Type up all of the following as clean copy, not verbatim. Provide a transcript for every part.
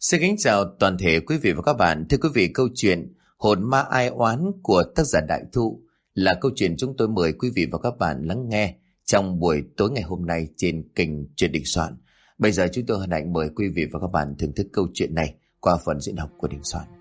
Xin kính chào toàn thể quý vị và các bạn. Thưa quý vị, câu chuyện Hồn ma ai oán của tác giả Đại Thụ là câu chuyện chúng tôi mời quý vị và các bạn lắng nghe trong buổi tối ngày hôm nay trên kênh Truyện Đình Soạn. Bây giờ chúng tôi hân hạnh mời quý vị và các bạn thưởng thức câu chuyện này qua phần diễn đọc của Đình Soạn.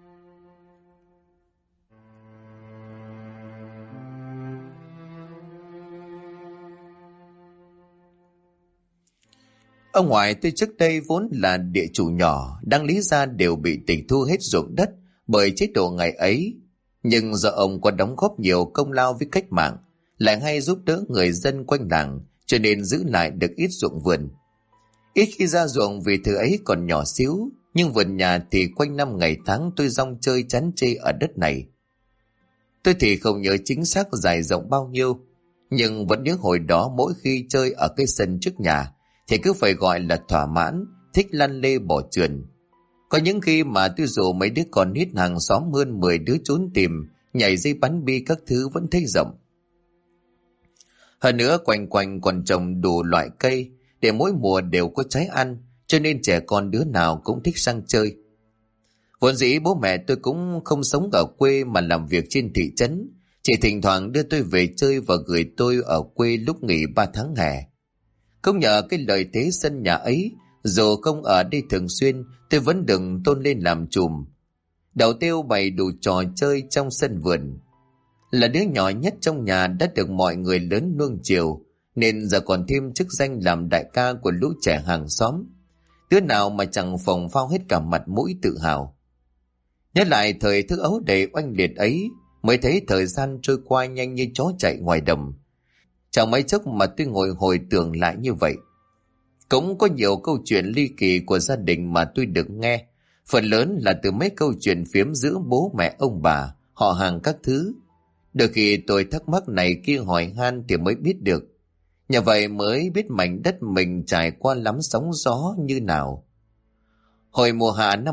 Ông ngoại tôi trước đây vốn là địa chủ nhỏ, đáng lý ra đều bị tịch thu hết ruộng đất bởi chế độ ngày ấy. Nhưng do ông có đóng góp nhiều công lao với cách mạng, lại hay giúp đỡ người dân quanh làng, cho nên giữ lại được ít ruộng vườn. Ít khi ra ruộng vì thứ ấy còn nhỏ xíu, nhưng vườn nhà thì quanh năm ngày tháng tôi rong chơi chán chê ở đất này. Tôi thì không nhớ chính xác dài rộng bao nhiêu, nhưng vẫn nhớ hồi đó mỗi khi chơi ở cái sân trước nhà thì cứ phải gọi là thỏa mãn, thích lăn lê bỏ trườn. Có những khi mà tôi rủ mấy đứa con nít hàng xóm hơn 10 đứa trốn tìm, nhảy dây bắn bi các thứ vẫn thấy rộng. Hơn nữa quanh quanh còn trồng đủ loại cây, để mỗi mùa đều có trái ăn, cho nên trẻ con đứa nào cũng thích sang chơi. Vốn dĩ bố mẹ tôi cũng không sống ở quê mà làm việc trên thị trấn, chỉ thỉnh thoảng đưa tôi về chơi và gửi tôi ở quê lúc nghỉ 3 tháng hè. Không nhờ cái lời thế sân nhà ấy, dù không ở đây thường xuyên, tôi vẫn đừng tôn lên làm trùm. Đầu tiêu bày đủ trò chơi trong sân vườn. Là đứa nhỏ nhất trong nhà đã được mọi người lớn nuông chiều, nên giờ còn thêm chức danh làm đại ca của lũ trẻ hàng xóm. Đứa nào mà chẳng phồng phao hết cả mặt mũi tự hào. Nhớ lại thời thơ ấu đầy oanh liệt ấy, mới thấy thời gian trôi qua nhanh như chó chạy ngoài đồng. Chẳng mấy chốc mà tôi ngồi hồi tưởng lại như vậy. Cũng có nhiều câu chuyện ly kỳ của gia đình mà tôi được nghe. Phần lớn là từ mấy câu chuyện phiếm giữa bố mẹ ông bà, họ hàng các thứ. Đôi khi tôi thắc mắc này kia hỏi han thì mới biết được. Nhờ vậy mới biết mảnh đất mình trải qua lắm sóng gió như nào. Hồi mùa hạ năm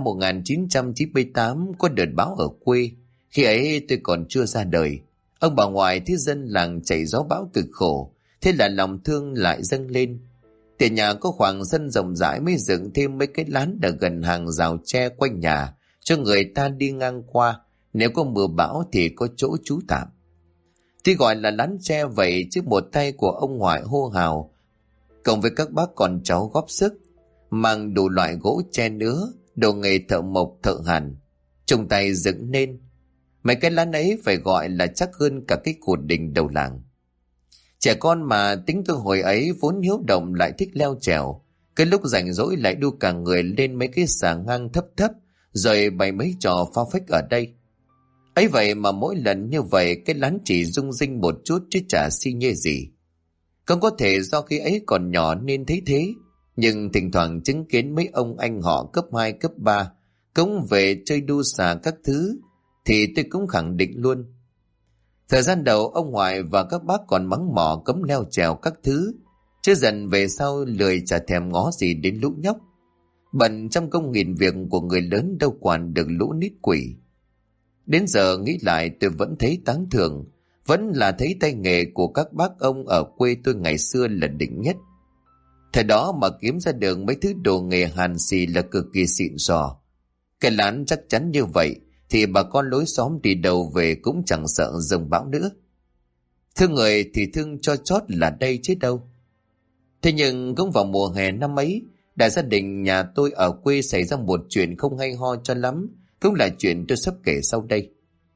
1998 có đợt bão ở quê. Khi ấy tôi còn chưa ra đời. Ông bà ngoại thấy dân làng chạy gió bão cực khổ, thế là lòng thương lại dâng lên. Tiền nhà có khoảng sân rộng rãi mới dựng thêm mấy cái lán ở gần hàng rào tre quanh nhà, cho người ta đi ngang qua, nếu có mưa bão thì có chỗ trú tạm. Tuy gọi là lán tre vậy chứ một tay của ông ngoại hô hào, cộng với các bác con cháu góp sức, mang đủ loại gỗ tre nứa, đồ nghề thợ mộc thợ hàn, chung tay dựng nên. Mấy cái lán ấy phải gọi là chắc hơn cả cái cột đình đầu làng. Trẻ con mà tính tôi hồi ấy vốn hiếu động lại thích leo trèo. Cái lúc rảnh rỗi lại đu cả người lên mấy cái xà ngang thấp thấp, rồi bày mấy trò phá phách ở đây. Ấy vậy mà mỗi lần như vậy cái lán chỉ rung rinh một chút chứ chả xi nhê gì. Không có thể do khi ấy còn nhỏ nên thấy thế, nhưng thỉnh thoảng chứng kiến mấy ông anh họ cấp 2, cấp 3 cũng về chơi đu xà các thứ, thì tôi cũng khẳng định luôn. Thời gian đầu ông ngoại và các bác còn mắng mỏ cấm leo trèo các thứ, chứ dần về sau lười chả thèm ngó gì đến lũ nhóc. Bận trong công nghìn việc của người lớn đâu quản được lũ nít quỷ. Đến giờ nghĩ lại tôi vẫn thấy tán thưởng, vẫn là thấy tay nghề của các bác ông ở quê tôi ngày xưa là đỉnh nhất. Thời đó mà kiếm ra được mấy thứ đồ nghề hàn xì là cực kỳ xịn sò. Cái lán chắc chắn như vậy thì bà con lối xóm đi đầu về cũng chẳng sợ dông bão nữa. Thương người thì thương cho chót là đây chứ đâu. Thế nhưng cũng vào mùa hè năm ấy, đại gia đình nhà tôi ở quê xảy ra một chuyện không hay ho cho lắm, cũng là chuyện tôi sắp kể sau đây.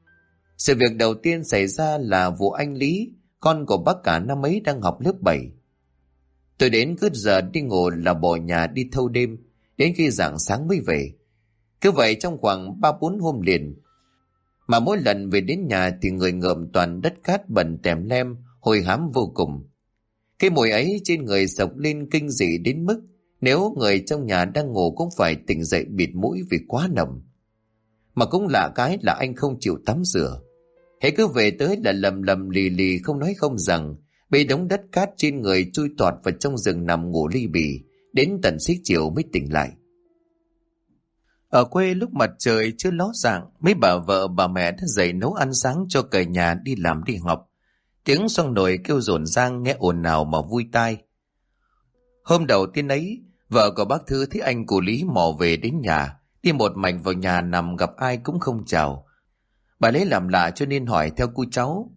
Sự việc đầu tiên xảy ra là vụ anh Lý, con của bác cả năm ấy đang học lớp 7. Tôi đến cứ giờ đi ngủ là bỏ nhà đi thâu đêm, đến khi rạng sáng mới về. Cứ vậy trong khoảng 3-4 hôm liền. Mà mỗi lần về đến nhà thì người ngợm toàn đất cát bẩn tèm lem, hôi hám vô cùng. Cái mùi ấy trên người sộc lên kinh dị đến mức nếu người trong nhà đang ngủ cũng phải tỉnh dậy bịt mũi vì quá nồng. Mà cũng lạ cái là anh không chịu tắm rửa. Hễ cứ về tới là lầm lầm lì lì không nói không rằng, bê đống đất cát trên người chui tọt vào trong rừng nằm ngủ ly bì, đến tận xế chiều mới tỉnh lại. Ở quê lúc mặt trời chưa ló dạng, mấy bà vợ bà mẹ đã dậy nấu ăn sáng cho cả nhà đi làm đi học. Tiếng xoong nồi kêu rộn rang nghe ồn ào mà vui tai. Hôm đầu tiên ấy, Vợ của bác Thứ thấy anh cụ Lý mò về đến nhà, đi một mạch vào nhà nằm gặp ai cũng không chào. Bà lấy làm lạ cho nên hỏi theo cu cháu: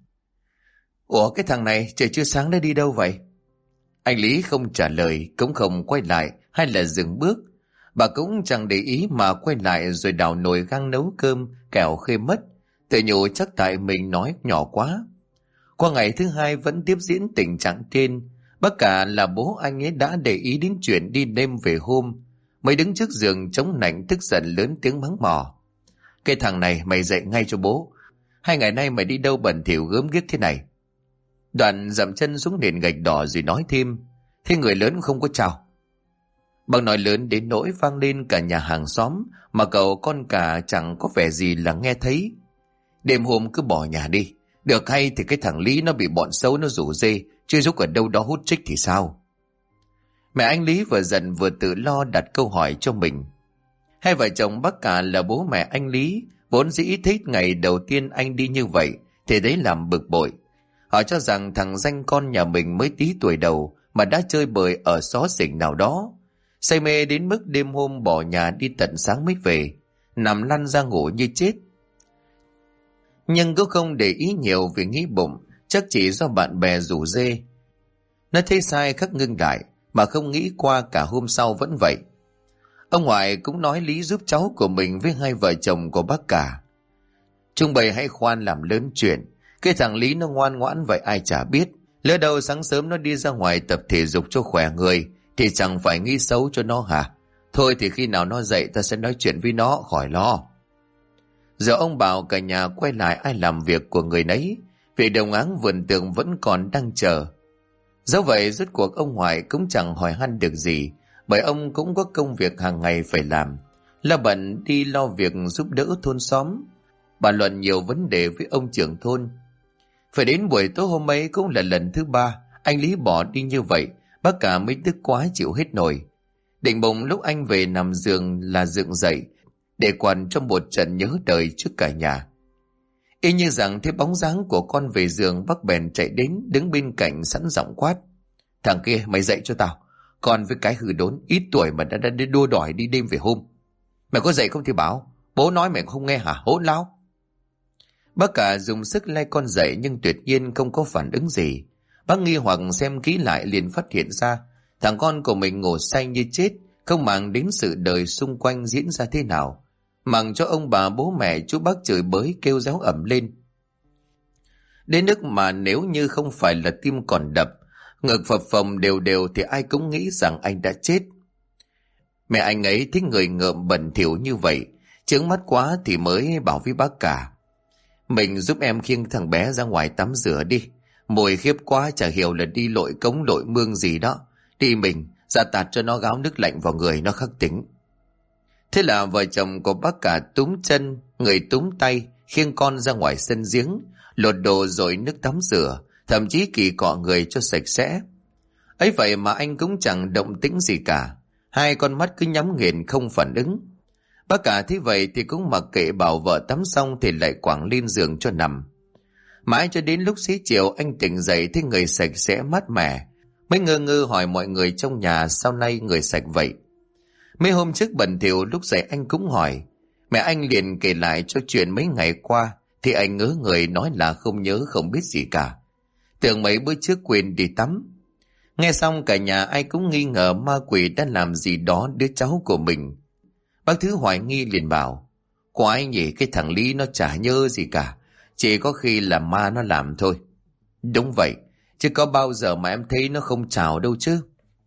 Ủa, cái thằng này trời chưa sáng đã đi đâu vậy? Anh Lý không trả lời, cũng không quay lại hay là dừng bước. Bà cũng chẳng để ý mà quay lại rồi đào nồi gang nấu cơm kẻo khê mất. Tự nhủ chắc tại mình nói nhỏ quá. Qua ngày thứ hai vẫn tiếp diễn tình trạng trên. Bác cả là bố anh ấy đã để ý đến chuyện đi đêm về hôm, mới đứng trước giường chống nạnh tức giận lớn tiếng mắng mỏ: Cái thằng này mày dậy ngay cho bố. 2 ngày nay mày đi đâu bẩn thỉu gớm ghiếc thế này? Đoạn dậm chân xuống nền gạch đỏ rồi nói thêm: Thế người lớn không có chào. Bằng nói lớn đến nỗi vang lên cả nhà hàng xóm, mà cậu con cả chẳng có vẻ gì là nghe thấy. Đêm hôm cứ bỏ nhà đi. Được hay thì cái thằng Lý nó bị bọn xấu nó rủ dê chơi giúp ở đâu đó hút trích thì sao? Mẹ anh Lý vừa giận vừa tự lo đặt câu hỏi cho mình. Hai vợ chồng bác cả là bố mẹ anh Lý vốn dĩ thích ngày đầu tiên anh đi như vậy thì đấy làm bực bội. Họ cho rằng thằng danh con nhà mình mới tí tuổi đầu mà đã chơi bời ở xó xỉnh nào đó, say mê đến mức đêm hôm bỏ nhà đi tận sáng mới về, nằm lăn ra ngủ như chết. Nhưng cũng không để ý nhiều vì nghĩ bụng chắc chỉ do bạn bè rủ dê. Nó thấy sai khắc ngưng lại, mà không nghĩ qua cả hôm sau vẫn vậy. Ông ngoại cũng nói lý giúp cháu của mình với hai vợ chồng của bác cả. Trung bày hãy khoan làm lớn chuyện. Cái thằng Lý nó ngoan ngoãn vậy ai chả biết. Lỡ đâu sáng sớm nó đi ra ngoài tập thể dục cho khỏe người thì chẳng phải nghĩ xấu cho nó hả? Thôi thì khi nào nó dậy ta sẽ nói chuyện với nó, khỏi lo. Giờ ông bảo cả nhà quay lại ai làm việc của người nấy. Việc đồng áng vườn tường vẫn còn đang chờ. Dẫu vậy rốt cuộc ông ngoại cũng chẳng hỏi han được gì, bởi ông cũng có công việc hàng ngày phải làm, là bận đi lo việc giúp đỡ thôn xóm, bàn luận nhiều vấn đề với ông trưởng thôn. Phải đến buổi tối hôm ấy cũng là lần thứ 3 anh Lý bỏ đi như vậy, bác cả mới tức quá chịu hết nổi. Định bụng lúc anh về nằm giường là dựng dậy để quằn trong một trận nhớ đời trước cả nhà. Y như rằng thấy bóng dáng của con về giường, bác bèn chạy đến đứng bên cạnh sẵn giọng quát: Thằng kia mày dậy cho tao. Con với cái hư đốn ít tuổi mà đã đua đòi đi đêm về hôm. Mày có dậy không thì bảo. Bố nói mày không nghe hả hỗn láo. Bác cả dùng sức lay con dậy nhưng tuyệt nhiên không có phản ứng gì. Bác nghi hoặc xem kỹ lại liền phát hiện ra thằng con của mình ngủ say như chết, không màng đến sự đời xung quanh diễn ra thế nào, mặc cho ông bà bố mẹ chú bác chửi bới kêu réo ẩm lên. Đến nước mà nếu như không phải là tim còn đập, ngực phập phồng đều đều thì ai cũng nghĩ rằng anh đã chết. Mẹ anh ấy thấy người ngợm bẩn thỉu như vậy, chướng mắt quá thì mới bảo với bác cả: Mình giúp em khiêng thằng bé ra ngoài tắm rửa đi. Mùi khiếp quá, chả hiểu là đi lội cống lội mương gì đó. Đi mình ra tạt cho nó gáo nước lạnh vào người nó khắc tỉnh. Thế là vợ chồng của bác cả túm chân, người túm tay, khiêng con ra ngoài sân giếng, lột đồ rồi nước tắm rửa, thậm chí kỳ cọ người cho sạch sẽ. Ấy vậy mà anh cũng chẳng động tĩnh gì cả, hai con mắt cứ nhắm nghiền không phản ứng. Bác cả thấy vậy thì cũng mặc kệ, bảo vợ tắm xong thì lại quẳng lên giường cho nằm. Mãi cho đến lúc xế chiều anh tỉnh dậy thấy người sạch sẽ mát mẻ, mới ngơ ngơ hỏi mọi người trong nhà sao nay người sạch vậy. Mấy hôm trước bẩn thỉu lúc dậy anh cũng hỏi. Mẹ anh liền kể lại cho chuyện mấy ngày qua thì anh ngớ người nói là không nhớ không biết gì cả, tưởng mấy bữa trước quên đi tắm. Nghe xong cả nhà ai cũng nghi ngờ ma quỷ đã làm gì đó đứa cháu của mình. Bác Thứ hoài nghi liền bảo: Quái nhỉ, cái thằng Lý nó chả nhớ gì cả, chỉ có khi là ma nó làm thôi. Đúng vậy, chứ có bao giờ mà em thấy nó không chào đâu chứ.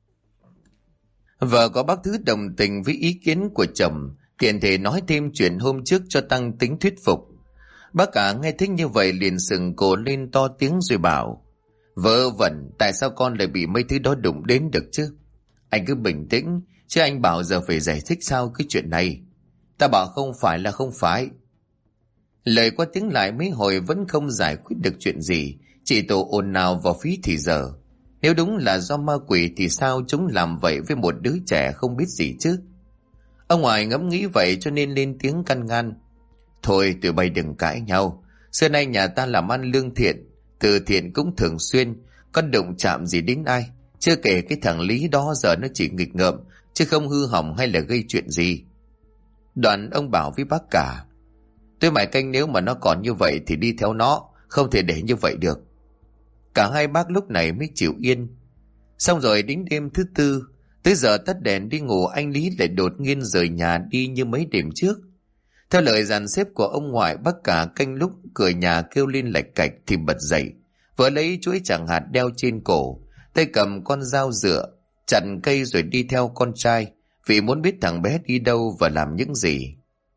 Vợ có bác Thứ đồng tình với ý kiến của chồng, tiện thể nói thêm chuyện hôm trước cho tăng tính thuyết phục. Bác cả nghe thích như vậy liền sừng cổ lên to tiếng rồi bảo: Vớ vẩn, tại sao con lại bị mấy thứ đó đụng đến được chứ? Anh cứ bình tĩnh, chứ anh bảo giờ phải giải thích sao cái chuyện này. Ta bảo không phải là không phải. Lời qua tiếng lại mấy hồi vẫn không giải quyết được chuyện gì, chỉ tổ ồn ào vào phí thì giờ. Nếu đúng là do ma quỷ thì sao chúng làm vậy với một đứa trẻ không biết gì chứ? Ông ngoại ngẫm nghĩ vậy cho nên lên tiếng can ngăn: Thôi tụi bay đừng cãi nhau. Xưa nay nhà ta làm ăn lương thiện, từ thiện cũng thường xuyên, có đụng chạm gì đến ai. Chưa kể cái thằng Lý đó giờ nó chỉ nghịch ngợm, chứ không hư hỏng hay là gây chuyện gì. Đoạn ông bảo với bác cả: tôi mải canh nếu mà nó còn như vậy thì đi theo nó, không thể để như vậy được. Cả hai bác lúc này mới chịu yên. Xong rồi đến đêm thứ tư, tới giờ tắt đèn đi ngủ, anh Lý lại đột nhiên rời nhà đi như mấy đêm trước. Theo lời dàn xếp của ông ngoại, bác cả canh lúc cửa nhà kêu lên lạch cạch thì bật dậy, vợ lấy chuỗi chẳng hạt đeo trên cổ, tay cầm con dao dựa, chặn cây rồi đi theo con trai, vì muốn biết thằng bé đi đâu và làm những gì.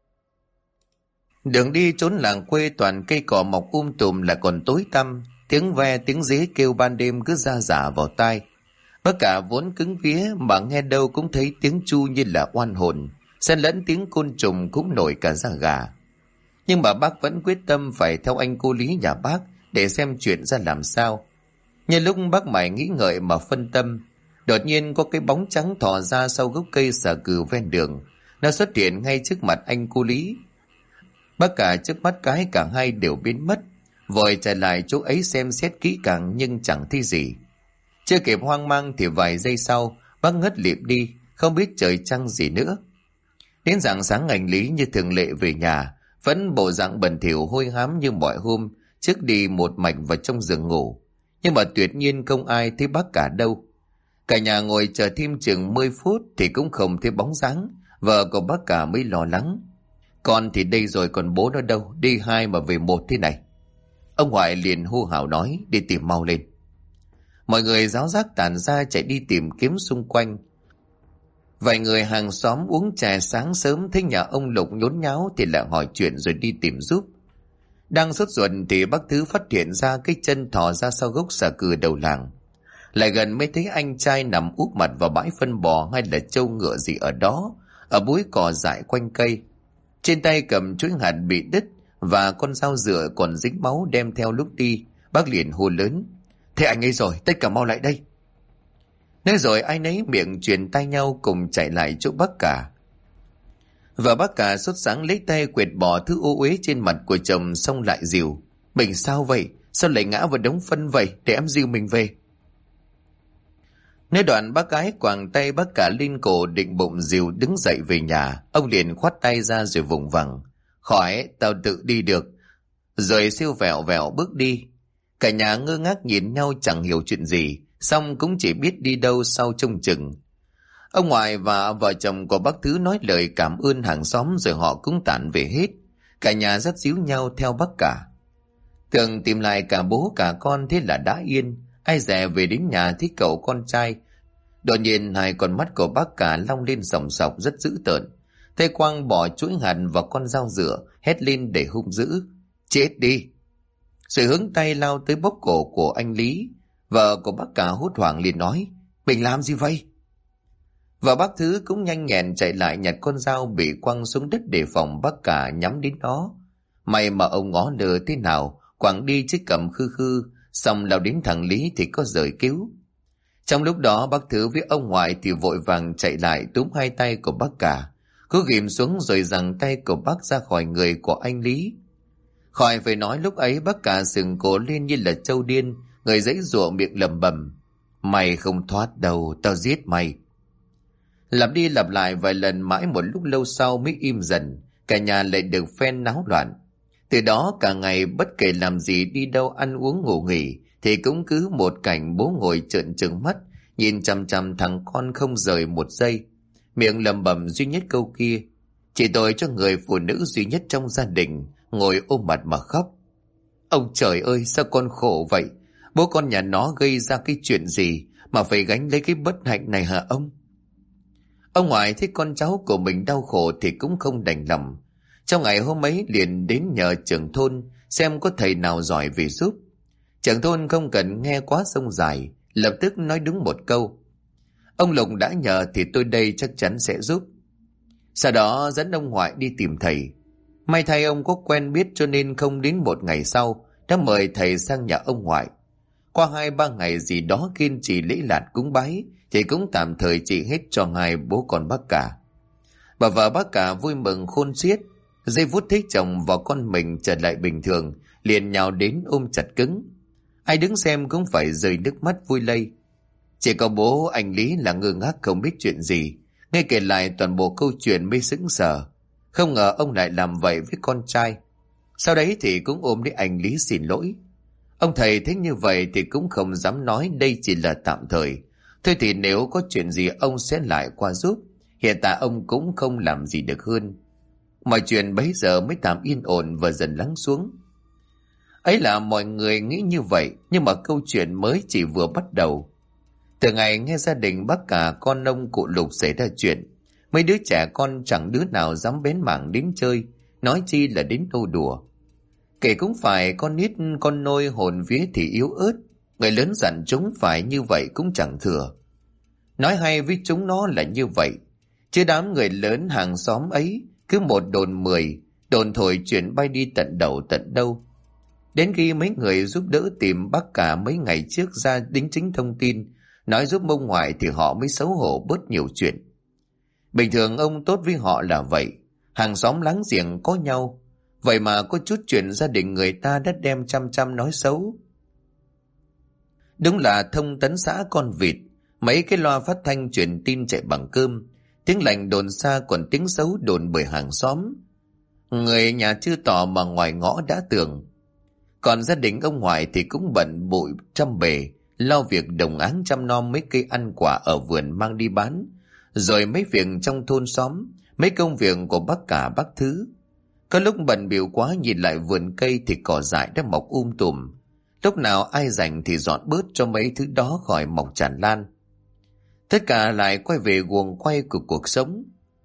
Đường đi trốn làng quê toàn cây cỏ mọc tùm, lại còn tối tăm, tiếng ve tiếng dế kêu ban đêm cứ ra rả vào tai. Bác cả vốn cứng vía mà nghe đâu cũng thấy tiếng chu như là oan hồn, xen lẫn tiếng côn trùng cũng nổi cả da gà. Nhưng mà bác vẫn quyết tâm phải theo anh cô Lý nhà bác để xem chuyện ra làm sao. Nhân lúc bác mải nghĩ ngợi mà phân tâm, đột nhiên có cái bóng trắng thò ra sau gốc cây xà cừ ven đường. Nó xuất hiện ngay trước mặt anh cô Lý. Bác cả trước mắt cái cả hai đều biến mất, vội chạy lại chỗ ấy xem xét kỹ càng nhưng chẳng thấy gì. Chưa kịp hoang mang thì vài giây sau bác ngất lịm đi, không biết trời trăng gì nữa. Đến rạng sáng anh Lý như thường lệ về nhà, vẫn bộ dạng bẩn thỉu hôi hám như mọi hôm, trước đi một mạch vào trong giường ngủ. Nhưng mà tuyệt nhiên không ai thấy bác cả đâu. Cả nhà ngồi chờ thêm chừng 10 phút thì cũng không thấy bóng dáng. Vợ của bác cả mới lo lắng: con thì đây rồi, còn bố nó đâu, đi hai mà về một thế này. Ông ngoại liền hô hào nói: đi tìm mau lên. Mọi người ráo rác tản ra chạy đi tìm kiếm xung quanh. Vài người hàng xóm uống trà sáng sớm thấy nhà ông Lục nhốn nháo thì lại hỏi chuyện rồi đi tìm giúp. Đang sốt ruột thì bác Thứ phát hiện ra cái chân thò ra sau gốc xà cừ đầu làng. Lại gần mới thấy anh trai nằm úp mặt vào bãi phân bò hay là trâu ngựa gì ở đó, ở búi cỏ dại quanh cây. Trên tay cầm chuỗi hạt bị đứt và con dao dựa còn dính máu đem theo lúc đi. Bác liền hô lớn: thế anh ấy rồi, tất cả mau lại đây. Nói rồi ai nấy miệng truyền tay nhau cùng chạy lại chỗ bác cả. Và bác cả sốt sáng lấy tay quệt bỏ thứ ô uế trên mặt của chồng, xong lại dìu: mình sao vậy, sao lại ngã vào đống phân vậy, để em dìu mình về. Nói đoạn bác gái quàng tay bác cả lên cổ định bụng dìu đứng dậy về nhà. Ông liền khoát tay ra rồi vùng vằng: khỏi, tao tự đi được. Rồi siêu vẹo vẹo bước đi. Cả nhà ngơ ngác nhìn nhau chẳng hiểu chuyện gì, xong cũng chỉ biết đi đâu sau trông chừng. Ông ngoại và vợ chồng của bác Thứ nói lời cảm ơn hàng xóm rồi họ cũng tản về hết. Cả nhà dắt díu nhau theo bác cả. Tưởng tìm lại cả bố cả con thế là đã yên. Ai dè về đến nhà thấy cậu con trai. Đột nhiên hai con mắt của bác cả long lên sòng sọc rất dữ tợn. Thấy Quang bỏ chuỗi hạt vào con dao dựa, hét lên để hung dữ: chết đi! Rồi hướng tay lao tới bóp cổ của anh Lý. Vợ của bác cả hốt hoảng liền nói: mình làm gì vậy? Và bác Thứ cũng nhanh nhẹn chạy lại nhặt con dao bị quăng xuống đất để phòng bác cả nhắm đến nó. May mà ông ngó lơ thế nào quẳng đi chiếc cầm khư khư, xong lao đến thằng Lý thì có rời cứu. Trong lúc đó bác Thứ với ông ngoại thì vội vàng chạy lại túm hai tay của bác cả, cứ ghìm xuống rồi giằng tay của bác ra khỏi người của anh Lý. Khỏi phải nói lúc ấy bác cả sừng cổ lên như là trâu điên, người giãy giụa miệng lẩm bẩm: mày không thoát đâu, tao giết mày. Lặp đi lặp lại vài lần mãi một lúc lâu sau mới im dần. Cả nhà lại được phen náo loạn. Từ đó cả ngày bất kể làm gì, đi đâu ăn uống ngủ nghỉ thì cũng cứ một cảnh bố ngồi trợn trừng mắt nhìn chằm chằm thằng con không rời một giây, miệng lẩm bẩm duy nhất câu kia: chỉ tội cho người phụ nữ duy nhất trong gia đình, ngồi ôm mặt mà khóc. Ông trời ơi, sao con khổ vậy? Bố con nhà nó gây ra cái chuyện gì mà phải gánh lấy cái bất hạnh này hả ông? Ông ngoại thấy con cháu của mình đau khổ thì cũng không đành lòng. Trong ngày hôm ấy liền đến nhờ trưởng thôn xem có thầy nào giỏi về giúp. Trưởng thôn không cần nghe quá sông dài, lập tức nói đúng một câu: ông Lục đã nhờ thì tôi đây chắc chắn sẽ giúp. Sau đó dẫn ông ngoại đi tìm thầy. May thay ông có quen biết cho nên không đến một ngày sau đã mời thầy sang nhà ông ngoại. Qua 2-3 ngày gì đó kiên trì lễ lạt cúng bái thì cũng tạm thời trị hết cho hai bố con bác cả. Bà vợ bác cả vui mừng khôn xiết. Giây phút thấy chồng và con mình trở lại bình thường liền nhào đến ôm chặt cứng. Ai đứng xem cũng phải rơi nước mắt vui lây. Chỉ có bố anh Lý là ngơ ngác không biết chuyện gì. Nghe kể lại toàn bộ câu chuyện mới sững sờ. Không ngờ ông lại làm vậy với con trai. Sau đấy thì cũng ôm lấy anh Lý xin lỗi. Ông thầy thấy như vậy thì cũng không dám nói đây chỉ là tạm thời. Thôi thì nếu có chuyện gì ông sẽ lại qua giúp. Hiện tại ông cũng không làm gì được hơn. Mọi chuyện bấy giờ mới tạm yên ổn và dần lắng xuống. Ấy là mọi người nghĩ như vậy, nhưng mà câu chuyện mới chỉ vừa bắt đầu. Từ ngày nghe gia đình bác cả con ông cụ Lục xảy ra chuyện, mấy đứa trẻ con chẳng đứa nào dám bén mảng đến chơi, nói chi là đến nô đùa. Kể cũng phải con nít con nôi hồn vía thì yếu ớt, người lớn dặn chúng phải như vậy cũng chẳng thừa. Nói hay với chúng nó là như vậy, chứ đám người lớn hàng xóm ấy cứ một đồn 10, đồn thổi chuyện bay đi tận đầu tận đâu. Đến khi mấy người giúp đỡ tìm bác cả mấy ngày trước ra đính chính thông tin, nói giúp ông ngoại thì họ mới xấu hổ bớt nhiều chuyện. Bình thường ông tốt với họ là vậy, hàng xóm láng giềng có nhau, vậy mà có chút chuyện gia đình người ta đã đem chăm chăm nói xấu. Đúng là thông tấn xã con vịt, mấy cái loa phát thanh truyền tin chạy bằng cơm, tiếng lành đồn xa còn tiếng xấu đồn bởi hàng xóm. Người nhà chưa tỏ mà ngoài ngõ đã tường. Còn gia đình ông ngoại thì cũng bận bội trăm bề, lo việc đồng áng chăm nom mấy cây ăn quả ở vườn mang đi bán, rồi mấy việc trong thôn xóm, mấy công việc của bác cả bác Thứ. Có lúc bận bịu quá nhìn lại vườn cây thì cỏ dại đã mọc tùm. Lúc nào ai rảnh thì dọn bớt cho mấy thứ đó khỏi mọc tràn lan. Tất cả lại quay về guồng quay của cuộc sống.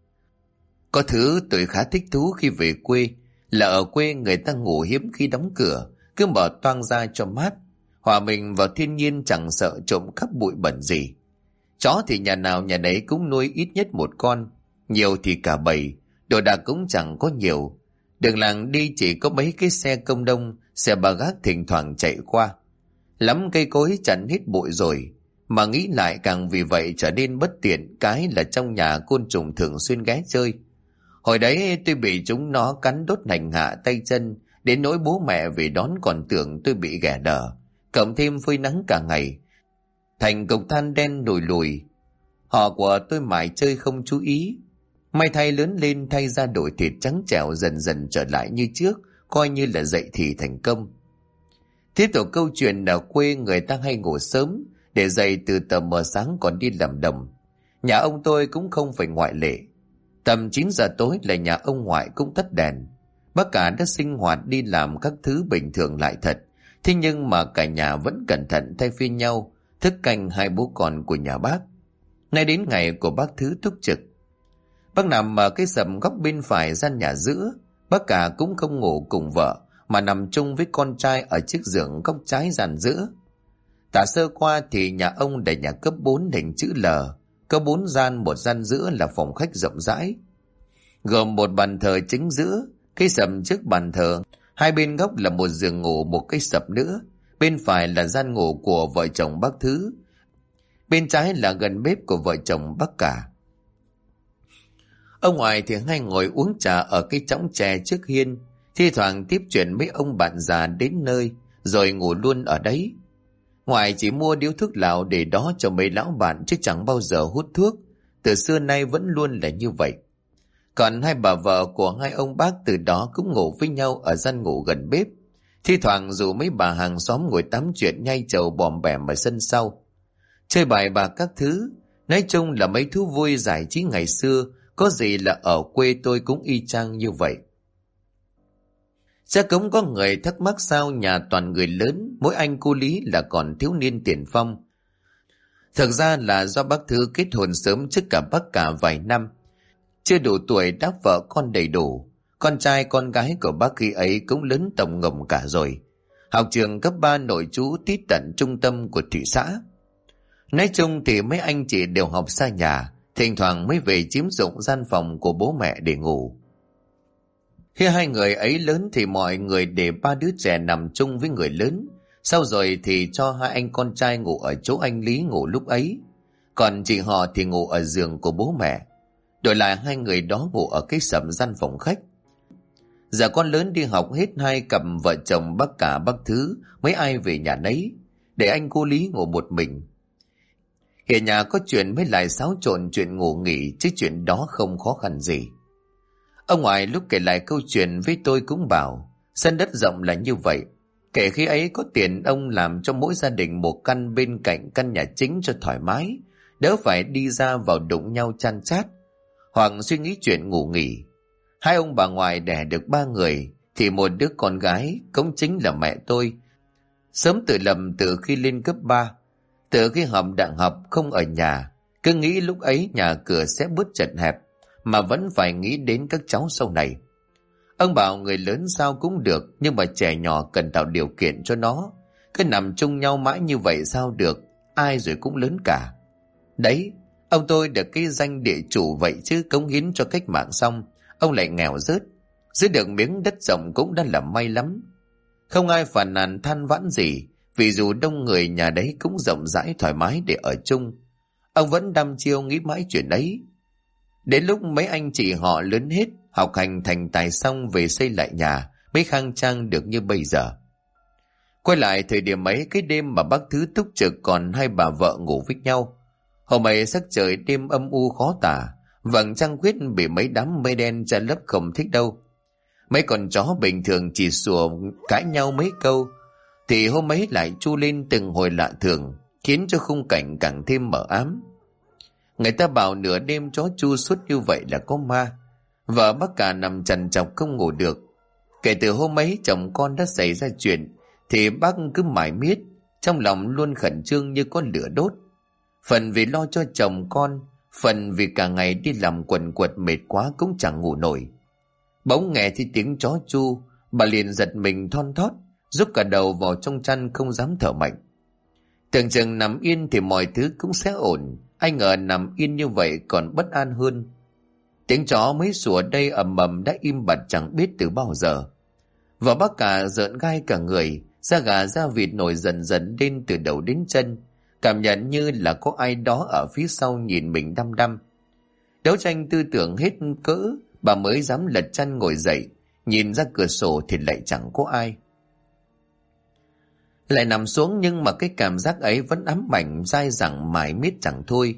Có thứ tôi khá thích thú khi về quê là ở quê người ta ngủ hiếm khi đóng cửa, cứ mở toang ra cho mát, hòa mình vào thiên nhiên chẳng sợ trộm cắp bụi bẩn gì. Chó thì nhà nào nhà nấy cũng nuôi ít nhất một con, nhiều thì cả bầy, đồ đạc cũng chẳng có nhiều. Đường làng đi chỉ có mấy cái xe công đông, xe ba gác thỉnh thoảng chạy qua. Lắm cây cối chặn hết bụi rồi, mà nghĩ lại càng vì vậy trở nên bất tiện cái là trong nhà côn trùng thường xuyên ghé chơi. Hồi đấy tôi bị chúng nó cắn đốt hành hạ tay chân, đến nỗi bố mẹ về đón còn tưởng tôi bị ghẻ đờ, cộng thêm phơi nắng cả ngày, thành cục than đen nổi lùi. Họ của tôi mải chơi không chú ý, may thay lớn lên thay ra đổi thịt trắng trẻo dần dần trở lại như trước, coi như là dậy thì thành công. Tiếp tục câu chuyện ở quê người ta hay ngủ sớm, để dậy từ tờ mờ sáng còn đi làm đồng. Nhà ông tôi cũng không phải ngoại lệ. Tầm 9 giờ tối là nhà ông ngoại cũng tắt đèn. Bác cả đã sinh hoạt đi làm các thứ bình thường lại thật, thế nhưng mà cả nhà vẫn cẩn thận thay phiên nhau thức canh hai bố con của nhà bác. Nay đến ngày của bác Thứ túc trực, bác nằm ở cái sầm góc bên phải gian nhà giữa. Bác cả cũng không ngủ cùng vợ mà nằm chung với con trai ở chiếc giường góc trái gian giữa. Tả sơ qua thì nhà ông là nhà cấp 4 hình chữ L, có 4 gian, một gian giữa là phòng khách rộng rãi, gồm một bàn thờ chính giữa, cái sầm trước bàn thờ, hai bên góc là một giường ngủ, một cái sập nữa. Bên phải là gian ngủ của vợ chồng bác Thứ, bên trái là gần bếp của vợ chồng bác cả. Ông ngoại thì hay ngồi uống trà ở cái chõng tre trước hiên, thi thoảng tiếp chuyện mấy ông bạn già đến nơi rồi ngủ luôn ở đấy. Ngoại chỉ mua điếu thuốc lào để đó cho mấy lão bạn chứ chẳng bao giờ hút thuốc, từ xưa nay vẫn luôn là như vậy. Còn hai bà vợ của hai ông bác từ đó cũng ngủ với nhau ở gian ngủ gần bếp, thi thoảng dù mấy bà hàng xóm ngồi tám chuyện nhai trầu bòm bẻm ở sân sau, chơi bài bạc các thứ. Nói chung là mấy thú vui giải trí ngày xưa, có gì là ở quê tôi cũng y chang như vậy. Chắc cũng có người thắc mắc sao nhà toàn người lớn, mỗi anh cô Lý là còn thiếu niên tiền phong. Thực ra là do bác Thứ kết hôn sớm trước cả bác cả vài năm, chưa đủ tuổi đã vợ con đầy đủ. Con trai con gái của bác khi ấy cũng lớn tổng ngồng cả rồi, học trường cấp 3 nội trú tít tận trung tâm của thị xã. Nói chung thì mấy anh chị đều học xa nhà, thỉnh thoảng mới về chiếm dụng gian phòng của bố mẹ để ngủ. Khi hai người ấy lớn thì mọi người để ba đứa trẻ nằm chung với người lớn, sau rồi thì cho hai anh con trai ngủ ở chỗ anh Lý ngủ lúc ấy, còn chị họ thì ngủ ở giường của bố mẹ. Đổi lại hai người đó ngủ ở cái sầm gian phòng khách. Giờ con lớn đi học hết, hai cặp vợ chồng bác cả bác Thứ mấy ai về nhà nấy, để anh cô Lý ngủ một mình. Hiện nhà có chuyện mới lại xáo trộn chuyện ngủ nghỉ, chứ chuyện đó không khó khăn gì. Ông ngoại lúc kể lại câu chuyện với tôi cũng bảo, sân đất rộng là như vậy. Kể khi ấy có tiền, ông làm cho mỗi gia đình một căn bên cạnh căn nhà chính cho thoải mái, đỡ phải đi ra vào đụng nhau chan chát, hoặc suy nghĩ chuyện ngủ nghỉ. Hai ông bà ngoại đẻ được 3 người, thì một đứa con gái cũng chính là mẹ tôi, sớm tự lập từ khi lên cấp 3. Từ khi học đại học không ở nhà, cứ nghĩ lúc ấy nhà cửa sẽ bớt chật hẹp, mà vẫn phải nghĩ đến các cháu sau này. Ông bảo người lớn sao cũng được, nhưng mà trẻ nhỏ cần tạo điều kiện cho nó. Cứ nằm chung nhau mãi như vậy sao được, ai rồi cũng lớn cả. Đấy, ông tôi được cái danh địa chủ vậy chứ, cống hiến cho cách mạng xong, ông lại nghèo rớt. Giữ được miếng đất rộng cũng đã là may lắm. Không ai phàn nàn than vãn gì, vì dù đông người nhà đấy cũng rộng rãi thoải mái để ở chung. Ông vẫn đăm chiêu nghĩ mãi chuyện ấy. Đến lúc mấy anh chị họ lớn hết, học hành thành tài xong về xây lại nhà, mới khang trang được như bây giờ. Quay lại thời điểm ấy, cái đêm mà bác Thứ túc trực còn hai bà vợ ngủ với nhau. Hôm ấy sắc trời đêm âm u khó tả, vầng trăng khuyết bị mấy đám mây đen che lấp không thích đâu. Mấy con chó bình thường chỉ sủa cãi nhau mấy câu, thì hôm ấy lại chu lên từng hồi lạ thường, khiến cho khung cảnh càng thêm mờ ám. Người ta bảo nửa đêm chó chu suốt như vậy là có ma. Vợ bác cả nằm trằn trọc không ngủ được. Kể từ hôm ấy chồng con đã xảy ra chuyện, thì bác cứ mải miết, trong lòng luôn khẩn trương như có lửa đốt. Phần vì lo cho chồng con, phần vì cả ngày đi làm quần quật mệt quá cũng chẳng ngủ nổi. Bỗng nghe thì tiếng chó chu, bà liền giật mình thon thót, rút cả đầu vào trong chăn không dám thở mạnh. Tưởng chừng nằm yên thì mọi thứ cũng sẽ ổn, ai ngờ nằm yên như vậy còn bất an hơn. Tiếng chó mới sủa đây ầm ầm đã im bặt chẳng biết từ bao giờ. Và bác cả rợn gai cả người, da gà da vịt nổi dần dần lên từ đầu đến chân, cảm nhận như là có ai đó ở phía sau nhìn mình đăm đăm. Đấu tranh tư tưởng hết cỡ, bà mới dám lật chăn ngồi dậy, nhìn ra cửa sổ thì lại chẳng có ai. Lại nằm xuống, nhưng mà cái cảm giác ấy vẫn ám ảnh dai dẳng mãi miết chẳng thôi.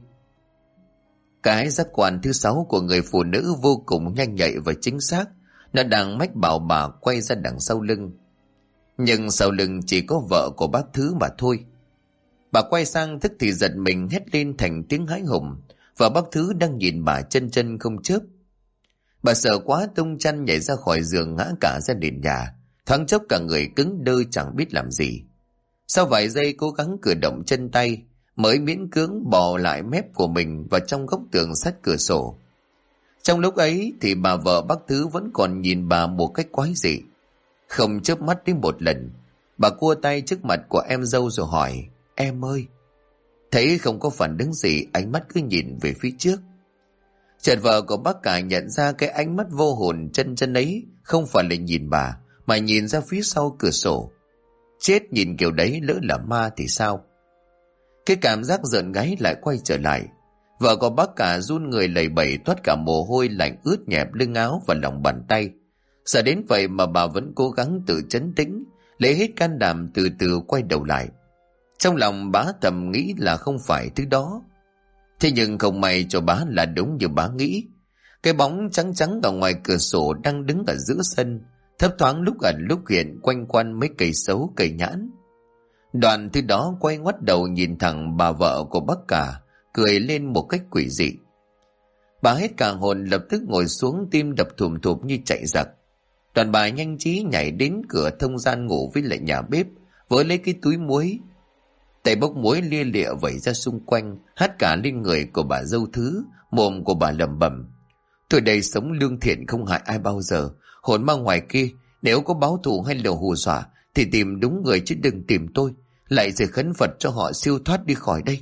Cái giác quan thứ 6 của người phụ nữ vô cùng nhanh nhạy và chính xác. Nó đang mách bảo bà quay ra đằng sau lưng. Nhưng sau lưng chỉ có vợ của bác Thứ mà thôi. Bà quay sang tức thì giật mình hét lên thành tiếng hãi hùng, và bác Thứ đang nhìn bà chân chân không chớp. Bà sợ quá tung chăn nhảy ra khỏi giường, ngã cả ra nền nhà, thoáng chốc cả người cứng đơ chẳng biết làm gì. Sau vài giây cố gắng cử động chân tay, mới miễn cưỡng bò lại mép của mình vào trong góc tường sát cửa sổ. Trong lúc ấy thì bà vợ bác Thứ vẫn còn nhìn bà một cách quái dị. Không chớp mắt đến một lần, bà cua tay trước mặt của em dâu rồi hỏi: "Em ơi." Thấy không có phản ứng gì, ánh mắt cứ nhìn về phía trước. Chợt vợ của bác cả nhận ra cái ánh mắt vô hồn chân chân ấy không phải là nhìn bà, mà nhìn ra phía sau cửa sổ. Chết, nhìn kiểu đấy lỡ là ma thì sao? Cái cảm giác rợn gáy lại quay trở lại. Vợ của bác cả run người lầy bẩy, toát cả mồ hôi lạnh ướt nhẹp lưng áo và lòng bàn tay. Sợ đến vậy mà bà vẫn cố gắng tự trấn tĩnh, lấy hết can đảm từ từ quay đầu lại. Trong lòng bá thầm nghĩ là không phải thứ đó. Thế nhưng không may cho bá là đúng như bá nghĩ. Cái bóng trắng trắng ở ngoài cửa sổ đang đứng ở giữa sân, thấp thoáng lúc ẩn lúc hiện quanh quanh mấy cây sấu cây nhãn. Đoàn thứ đó quay ngoắt đầu nhìn thẳng bà vợ của bác cả, cười lên một cách quỷ dị. Bà hết cả hồn, lập tức ngồi xuống, tim đập thùm thụp như chạy giặc. Đoàn bà nhanh trí nhảy đến cửa thông gian ngủ với lại nhà bếp, với lấy cái túi muối. Tay bốc muối lia lịa vẩy ra xung quanh, hắt cả lên người của bà dâu Thứ. Mồm của bà lẩm bẩm: "Tôi đây sống lương thiện không hại ai bao giờ. Hồn ma ngoài kia nếu có báo thù hay là hù dọa thì tìm đúng người chứ đừng tìm tôi. Lại rồi khấn Phật cho họ siêu thoát đi khỏi đây."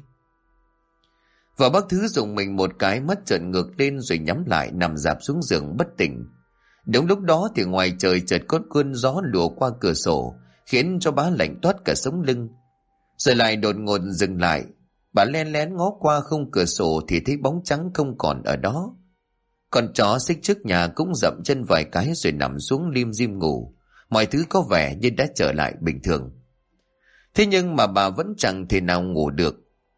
Và bác Thứ dùng mình một cái, mắt trợn ngược lên rồi nhắm lại, nằm rạp xuống giường bất tỉnh. Đúng lúc đó thì ngoài trời chợt có cơn gió lùa qua cửa sổ, khiến cho bá lạnh toát cả sống lưng. Rồi lại đột ngột dừng lại. Bà len lén ngó qua khung cửa sổ thì thấy bóng trắng không còn ở đó. Con chó xích trước nhà cũng dậm chân vài cái rồi nằm xuống lim dim ngủ. Mọi thứ có vẻ như đã trở lại bình thường. Thế nhưng mà bà vẫn chẳng thể nào ngủ được.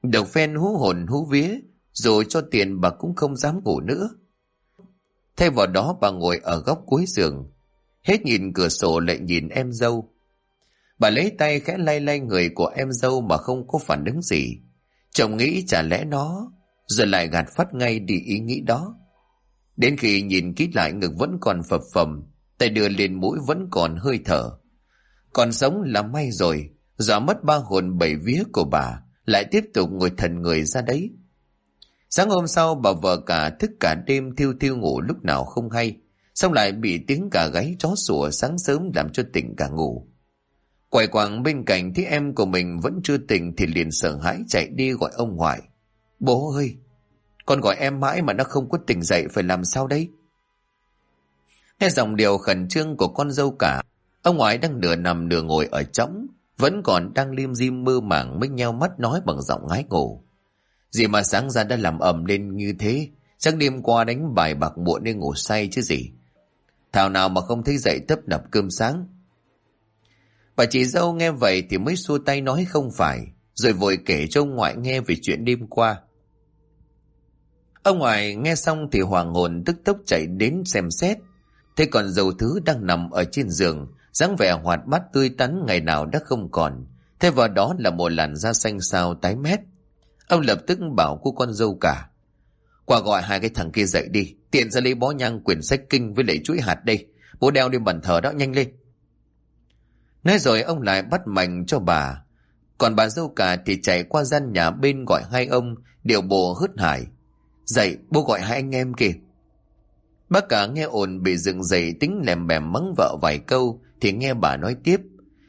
Được phen hú hồn hú vía, dù cho tiền bà cũng không dám ngủ nữa. Thay vào đó bà ngồi ở góc cuối giường, hết nhìn cửa sổ lại nhìn em dâu. Bà lấy tay khẽ lay lay người của em dâu mà không có phản ứng gì. Chồng nghĩ chả lẽ nó, rồi lại gạt phát ngay đi ý nghĩ đó. Đến khi nhìn kỹ lại ngực vẫn còn phập phồng, tay đưa lên mũi vẫn còn hơi thở. Còn sống là may rồi, dọa mất ba hồn bảy vía của bà, lại tiếp tục ngồi thần người ra đấy. Sáng hôm sau bà vợ cả thức cả đêm thiêu thiêu ngủ lúc nào không hay, xong lại bị tiếng gà gáy chó sủa sáng sớm làm cho tỉnh cả ngủ. Quay quàng bên cạnh thấy em của mình vẫn chưa tỉnh thì liền sợ hãi chạy đi gọi ông ngoại. Bố ơi, con gọi em mãi mà nó không có tỉnh dậy, phải làm sao đấy? Nghe giọng điệu khẩn trương của con dâu cả, ông ngoại đang nửa nằm nửa ngồi ở trõng, vẫn còn đang lim dim mơ màng mới nheo mắt nói bằng giọng ngái ngủ. Gì mà sáng ra đã làm ầm lên như thế, chắc đêm qua đánh bài bạc muộn nên ngủ say chứ gì. Thảo nào mà không thấy dậy tấp nập cơm sáng. Bà chị dâu nghe vậy thì mới xua tay nói không phải, rồi vội kể cho ông ngoại nghe về chuyện đêm qua. Ông ngoại nghe xong thì hoàng hồn tức tốc chạy đến xem xét, thấy con dâu thứ đang nằm ở trên giường, dáng vẻ hoạt bát tươi tắn ngày nào đã không còn, thay vào đó là một làn da xanh xao tái mét. Ông lập tức bảo cô con dâu cả: qua gọi hai cái thằng kia dậy đi, tiện ra lấy bó nhang, quyển sách kinh với lại chuỗi hạt đây, bố đeo lên bàn thờ đó, nhanh lên. Nói rồi ông lại bắt mạch cho bà. Còn bà dâu cả thì chạy qua gian nhà bên gọi hai ông, điệu bộ hớt hải: dậy, bố gọi hai anh em kìa. Bác cả nghe ồn bị dựng dậy tính lèm bèm mắng vợ vài câu thì nghe bà nói tiếp: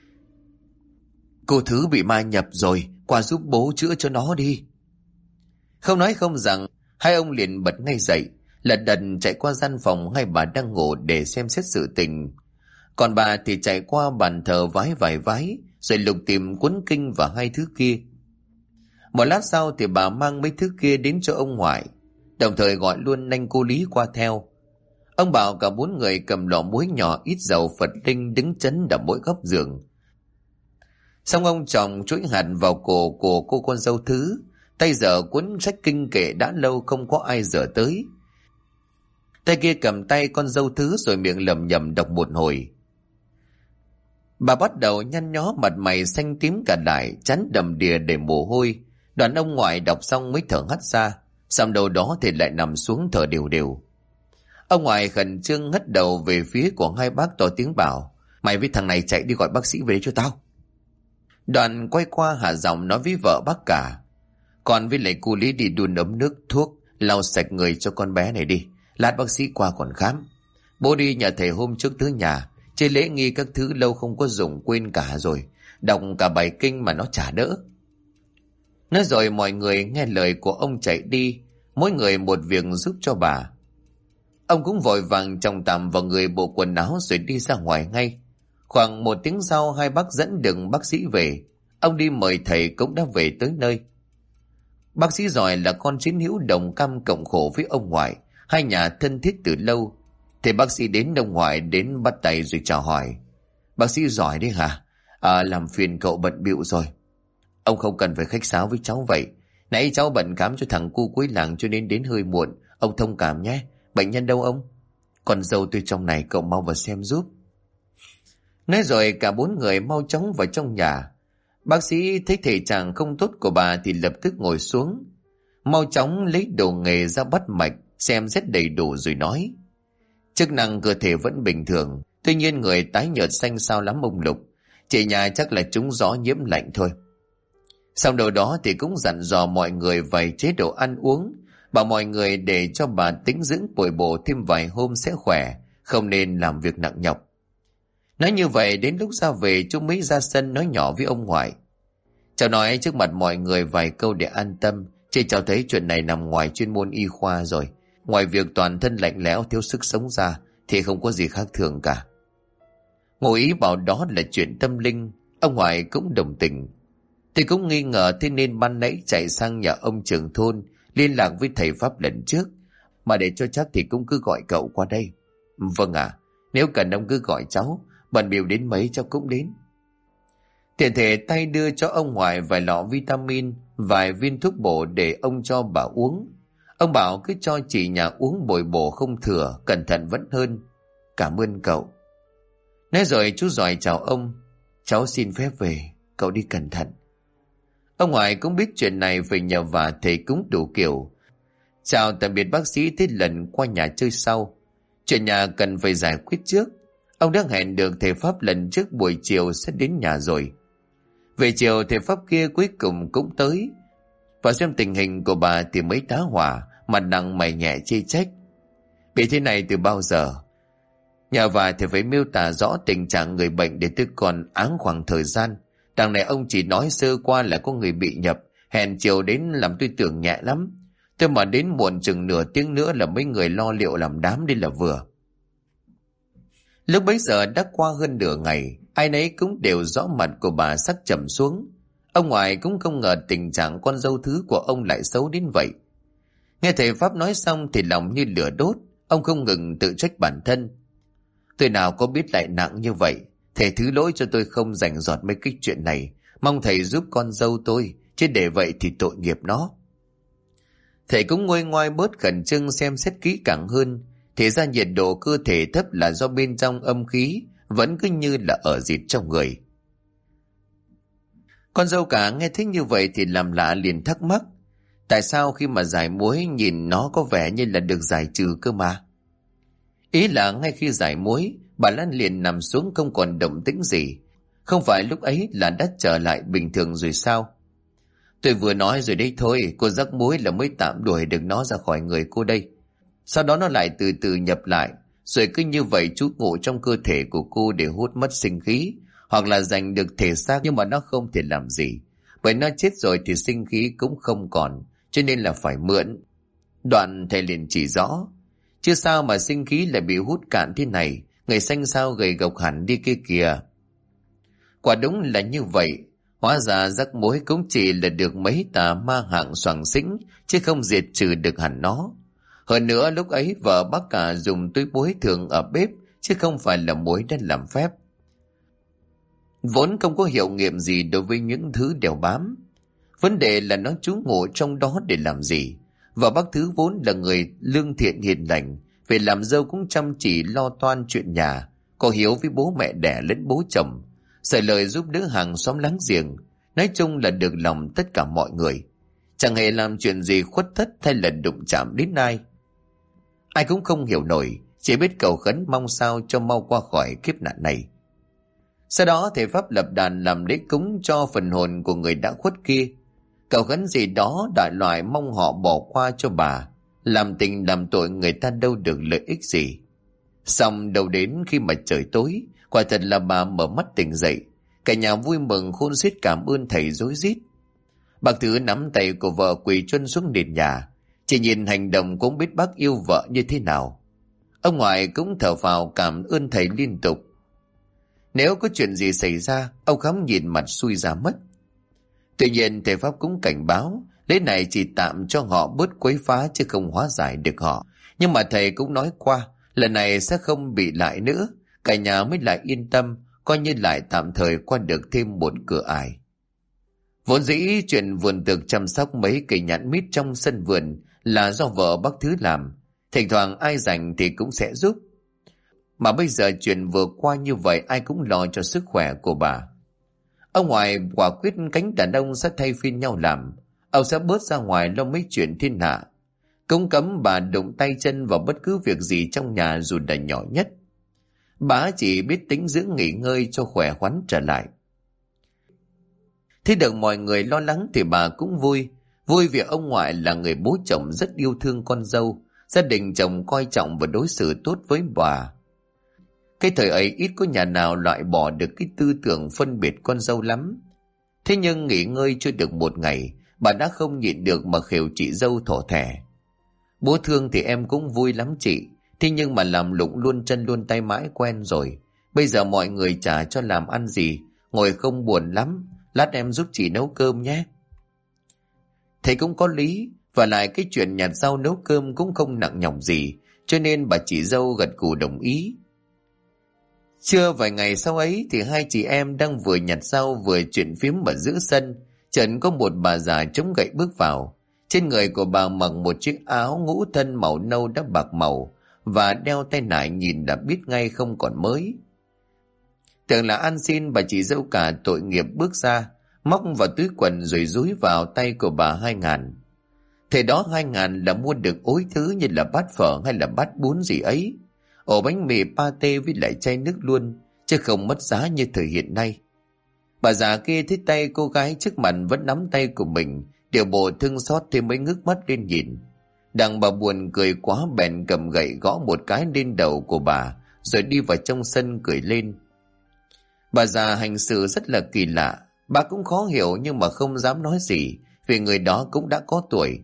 cô thứ bị ma nhập rồi, qua giúp bố chữa cho nó đi. Không nói không rằng, hai ông liền bật ngay dậy, lật đật chạy qua gian phòng hai bà đang ngủ để xem xét sự tình. Còn bà thì chạy qua bàn thờ vái vài vái, rồi lục tìm cuốn kinh và hai thứ kia. Một lát sau thì bà mang mấy thứ kia đến cho ông ngoại, đồng thời gọi luôn anh cô Lý qua theo. Ông bảo cả bốn người cầm lọ muối nhỏ ít dầu Phật linh đứng chấn ở mỗi góc giường. Xong ông chồng chuỗi hạt vào cổ của cô con dâu thứ, tay giở cuốn sách kinh kệ đã lâu không có ai dở tới. Tay kia cầm tay con dâu thứ rồi miệng lẩm nhẩm đọc một hồi. Bà bắt đầu nhăn nhó, mặt mày xanh tím cả lại, trán đầm đìa để mồ hôi. Đoàn ông ngoại đọc xong mới thở hắt ra, xong đầu đó thì lại nằm xuống thở đều đều. Ông ngoại khẩn trương hất đầu về phía của hai bác to tiếng bảo: mày với thằng này chạy đi gọi bác sĩ về cho tao. Đoàn quay qua hạ giọng nói với vợ bác cả: còn với lại cô Lý đi đun ấm nước thuốc lau sạch người cho con bé này đi, lát bác sĩ qua còn khám. Bố đi nhà thầy hôm trước tới nhà, chơi lễ nghi các thứ lâu không có dùng quên cả rồi, đọc cả bài kinh mà nó chả đỡ. Nói rồi mọi người nghe lời của ông chạy đi, mỗi người một việc giúp cho bà. Ông cũng vội vàng chồng tạm vào người bộ quần áo rồi đi ra ngoài ngay. Khoảng một tiếng sau hai bác dẫn đường bác sĩ về. Ông đi mời thầy cũng đã về tới nơi. Bác sĩ giỏi là con chiến hữu đồng cam cộng khổ với ông ngoại, hai nhà thân thiết từ lâu. Thì bác sĩ đến ông ngoại đến bắt tay rồi chào hỏi: bác sĩ giỏi đấy hả? Làm phiền cậu bận bịu rồi. Ông không cần phải khách sáo với cháu vậy. Nãy cháu bận khám cho thằng cu cuối làng cho nên đến hơi muộn. Ông thông cảm nhé. Bệnh nhân đâu ông? Con dâu tôi trong này, cậu mau vào xem giúp. Nói rồi cả bốn người mau chóng vào trong nhà. Bác sĩ thấy thể trạng không tốt của bà thì lập tức ngồi xuống, mau chóng lấy đồ nghề ra bắt mạch, xem xét đầy đủ rồi nói: chức năng cơ thể vẫn bình thường, tuy nhiên người tái nhợt xanh xao lắm ông Lục, chị nhà chắc là trúng gió nhiễm lạnh thôi. Sau đầu đó thì cũng dặn dò mọi người vài chế độ ăn uống, bảo mọi người để cho bà tĩnh dưỡng bồi bổ thêm vài hôm sẽ khỏe, không nên làm việc nặng nhọc. Nói như vậy đến lúc ra về chú mới ra sân nói nhỏ với ông ngoại: cháu nói trước mặt mọi người vài câu để an tâm, chứ cháu thấy chuyện này nằm ngoài chuyên môn y khoa rồi. Ngoài việc toàn thân lạnh lẽo thiếu sức sống ra thì không có gì khác thường cả. Ngụ ý bảo đó là chuyện tâm linh, ông ngoại cũng đồng tình. Thì cũng nghi ngờ thế nên ban nãy chạy sang nhà ông trưởng thôn liên lạc với thầy Pháp lần trước, mà để cho chắc thì cũng cứ gọi cậu qua đây. Vâng ạ, nếu cần ông cứ gọi cháu, bận biểu đến mấy cháu cũng đến. Tiện thể tay đưa cho ông ngoại vài lọ vitamin vài viên thuốc bổ để ông cho bà uống. Ông bảo cứ cho chị nhà uống bồi bổ không thừa, cẩn thận vẫn hơn. Cảm ơn cậu. Nói rồi chú giỏi chào ông. Cháu xin phép về, cậu đi cẩn thận. Ông ngoại cũng biết chuyện này về nhờ vả thầy cúng đủ kiểu. Chào tạm biệt bác sĩ, thế lần qua nhà chơi sau. Chuyện nhà cần phải giải quyết trước. Ông đã hẹn được thầy Pháp lần trước buổi chiều sẽ đến nhà rồi. Về chiều thầy Pháp kia cuối cùng cũng tới. Và xem tình hình của bà thì mới tá hỏa, mặt nặng mày nhẹ chê trách. Bị thế này từ bao giờ? Nhờ vả thì phải miêu tả rõ tình trạng người bệnh để tôi còn áng khoảng thời gian. Đằng này ông chỉ nói sơ qua là có người bị nhập, hẹn chiều đến làm tôi tưởng nhẹ lắm. Tôi mà đến muộn chừng nửa tiếng nữa là mấy người lo liệu làm đám đi là vừa. Lúc bấy giờ đã qua hơn nửa ngày, ai nấy cũng đều rõ mặt của bà sắc trầm xuống. Ông ngoại cũng không ngờ tình trạng con dâu thứ của ông lại xấu đến vậy. Nghe thầy Pháp nói xong thì lòng như lửa đốt, ông không ngừng tự trách bản thân. Tôi nào có biết lại nặng như vậy, thầy thứ lỗi cho tôi không rành rọt mấy cái chuyện này, mong thầy giúp con dâu tôi, chứ để vậy thì tội nghiệp nó. Thầy cũng nguôi ngoai bớt khẩn trương xem xét kỹ càng hơn, thì ra nhiệt độ cơ thể thấp là do bên trong âm khí vẫn cứ như là ở dịt trong người. Con dâu cả nghe thấy như vậy thì làm lạ liền thắc mắc, tại sao khi mà giải muối nhìn nó có vẻ như là được giải trừ cơ mà? Ý là ngay khi giải muối, bà Lan liền nằm xuống không còn động tĩnh gì. Không phải lúc ấy là đã trở lại bình thường rồi sao? Tôi vừa nói rồi đấy thôi, cô rắc muối là mới tạm đuổi được nó ra khỏi người cô đây. Sau đó nó lại từ từ nhập lại, rồi cứ như vậy trú ngụ trong cơ thể của cô để hút mất sinh khí, hoặc là giành được thể xác, nhưng mà nó không thể làm gì. Bởi nó chết rồi thì sinh khí cũng không còn, cho nên là phải mượn. Đoạn thầy liền chỉ rõ, chứ sao mà sinh khí lại bị hút cạn thế này, người xanh sao gầy gộc hẳn đi kia kìa. Quả đúng là như vậy, hóa ra rắc muối cũng chỉ là được mấy tà ma hạng xoàng xĩnh, chứ không diệt trừ được hẳn nó. Hơn nữa lúc ấy vợ bác cả dùng túi muối thường ở bếp, chứ không phải là muối đã làm phép. Vốn không có hiệu nghiệm gì đối với những thứ đeo bám. Vấn đề là nó trú ngụ trong đó để làm gì. Và bác Thứ vốn là người lương thiện hiền lành, về làm dâu cũng chăm chỉ lo toan chuyện nhà, có hiếu với bố mẹ đẻ lẫn bố chồng, xài lời giúp đỡ hàng xóm láng giềng, nói chung là được lòng tất cả mọi người, chẳng hề làm chuyện gì khuất thất hay là đụng chạm đến ai. Ai cũng không hiểu nổi, chỉ biết cầu khấn mong sao cho mau qua khỏi kiếp nạn này. Sau đó thầy Pháp lập đàn làm lễ cúng cho phần hồn của người đã khuất kia, cầu khấn gì đó đại loại mong họ bỏ qua cho bà, làm tình làm tội người ta đâu được lợi ích gì. Xong đầu đến khi mà trời tối, quả thật là bà mở mắt tỉnh dậy, cả nhà vui mừng khôn xiết cảm ơn thầy rối rít. Bác Thứ nắm tay của vợ quỳ chân xuống nền nhà, chỉ nhìn hành động cũng biết bác yêu vợ như thế nào. Ông ngoại cũng thở phào cảm ơn thầy liên tục. Nếu có chuyện gì xảy ra, ông Khắm nhìn mặt xui ra mất. Tuy nhiên thầy Pháp cũng cảnh báo, lễ này chỉ tạm cho họ bớt quấy phá chứ không hóa giải được họ. Nhưng mà thầy cũng nói qua, lần này sẽ không bị lại nữa, cả nhà mới lại yên tâm, coi như lại tạm thời qua được thêm một cửa ải. Vốn dĩ chuyện vườn tược chăm sóc mấy cây nhãn mít trong sân vườn là do vợ bác Thứ làm, thỉnh thoảng ai rảnh thì cũng sẽ giúp. Mà bây giờ chuyện vừa qua như vậy ai cũng lo cho sức khỏe của bà. Ông ngoại quả quyết cánh đàn ông sẽ thay phiên nhau làm, ông sẽ bớt ra ngoài lo mấy chuyện thiên hạ, cũng cấm bà đụng tay chân vào bất cứ việc gì trong nhà dù là nhỏ nhất. Bà chỉ biết tính dưỡng nghỉ ngơi cho khỏe khoắn trở lại. Thế được mọi người lo lắng thì bà cũng vui vì ông ngoại là người bố chồng rất yêu thương con dâu, gia đình chồng coi trọng và đối xử tốt với bà. Cái thời ấy ít có nhà nào loại bỏ được cái tư tưởng phân biệt con dâu lắm. Thế nhưng nghỉ ngơi chưa được một ngày, bà đã không nhịn được mà khều chị dâu thỏ thẻ. Bố thương thì em cũng vui lắm chị, thế nhưng mà làm lụng luôn chân luôn tay mãi quen rồi. Bây giờ mọi người chả cho làm ăn gì, ngồi không buồn lắm, lát em giúp chị nấu cơm nhé. Thầy cũng có lý, và lại cái chuyện nhặt rau nấu cơm cũng không nặng nhọc gì, cho nên bà chị dâu gật gù đồng ý. Chưa vài ngày sau ấy thì hai chị em đang vừa nhặt rau vừa chuyện phím ở giữa sân, Trần có một bà già chống gậy bước vào. Trên người của bà mặc một chiếc áo ngũ thân màu nâu đã bạc màu và đeo tay nải, nhìn đã biết ngay không còn mới. Tưởng là ăn xin, bà chị dâu cả tội nghiệp bước ra, móc vào túi quần rồi dúi vào tay của bà 2.000. Thế đó 2.000 là mua được ối thứ như là bát phở hay là bát bún gì ấy, ổ bánh mì pate với lại chai nước luôn, chứ không mất giá như thời hiện nay. Bà già kia thấy tay cô gái trước mặt vẫn nắm tay của mình, điều bộ thương xót thì mới ngước mắt lên nhìn. Đặng bà buồn cười quá bèn cầm gậy gõ một cái lên đầu của bà, rồi đi vào trong sân cười lên. Bà già hành xử rất là kỳ lạ, bà cũng khó hiểu nhưng mà không dám nói gì, vì người đó cũng đã có tuổi.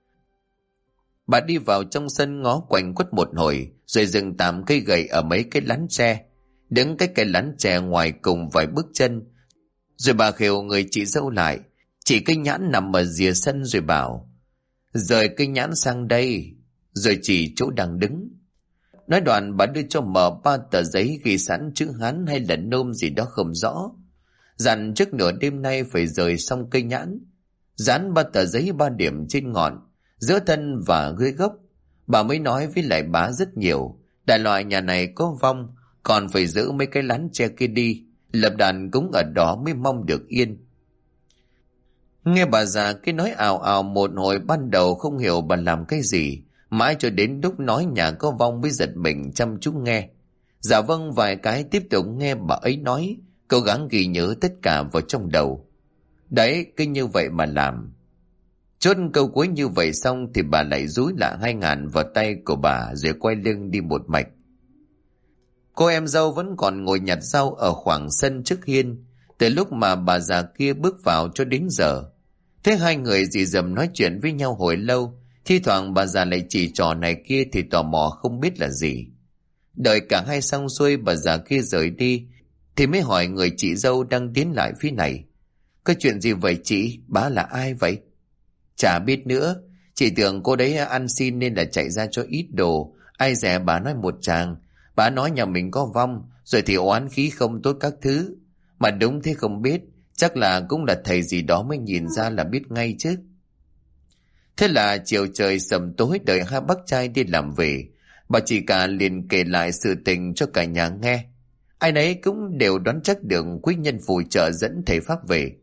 Bà đi vào trong sân ngó quanh quất một hồi, rồi dừng tạm cây gậy ở mấy cái lán tre, đứng cách cây lán tre ngoài cùng vài bước chân. Rồi bà khều người chị dâu lại, chỉ cây nhãn nằm ở rìa sân rồi bảo: rời cây nhãn sang đây, rồi chỉ chỗ đang đứng. Nói đoạn bà đưa cho Mờ 3 tờ giấy ghi sẵn chữ Hán hay là nôm gì đó không rõ, dặn trước nửa đêm nay phải rời xong cây nhãn. Dán 3 tờ giấy 3 điểm trên ngọn, giữa thân và dưới gốc. Bà mới nói với lại bá rất nhiều, đại loại nhà này có vong, còn phải giữ mấy cái lán tre kia đi, lập đàn cúng ở đó mới mong được yên. Nghe bà già cái nói ào ào một hồi, ban đầu không hiểu bà làm cái gì, mãi cho đến lúc nói nhà có vong mới giật mình chăm chú nghe. Dạ vâng vài cái, tiếp tục nghe bà ấy nói, cố gắng ghi nhớ tất cả vào trong đầu. Đấy, cứ như vậy mà làm. Chốt câu cuối như vậy xong thì bà lại dúi lại 2.000 vào tay của bà, rồi quay lưng đi một mạch. Cô em dâu vẫn còn ngồi nhặt rau ở khoảng sân trước hiên, từ lúc mà bà già kia bước vào cho đến giờ. Thế hai người dì dầm nói chuyện với nhau hồi lâu, thi thoảng bà già lại chỉ trò này kia thì tò mò không biết là gì. Đợi cả hai xong xuôi bà già kia rời đi thì mới hỏi người chị dâu đang tiến lại phía này: có chuyện gì vậy chị? Bá là ai vậy? Chả biết nữa, chị tưởng cô đấy ăn xin nên là chạy ra cho ít đồ. Ai dè bà nói một chàng, bà nói nhà mình có vong, rồi thì oán khí không tốt các thứ. Mà đúng thế không biết, chắc là cũng là thầy gì đó mới nhìn ra là biết ngay chứ. Thế là chiều trời sầm tối, đợi hai bác trai đi làm về, bà chị cả liền kể lại sự tình cho cả nhà nghe. Ai nấy cũng đều đoán chắc được quý nhân phù trợ dẫn thầy Pháp về.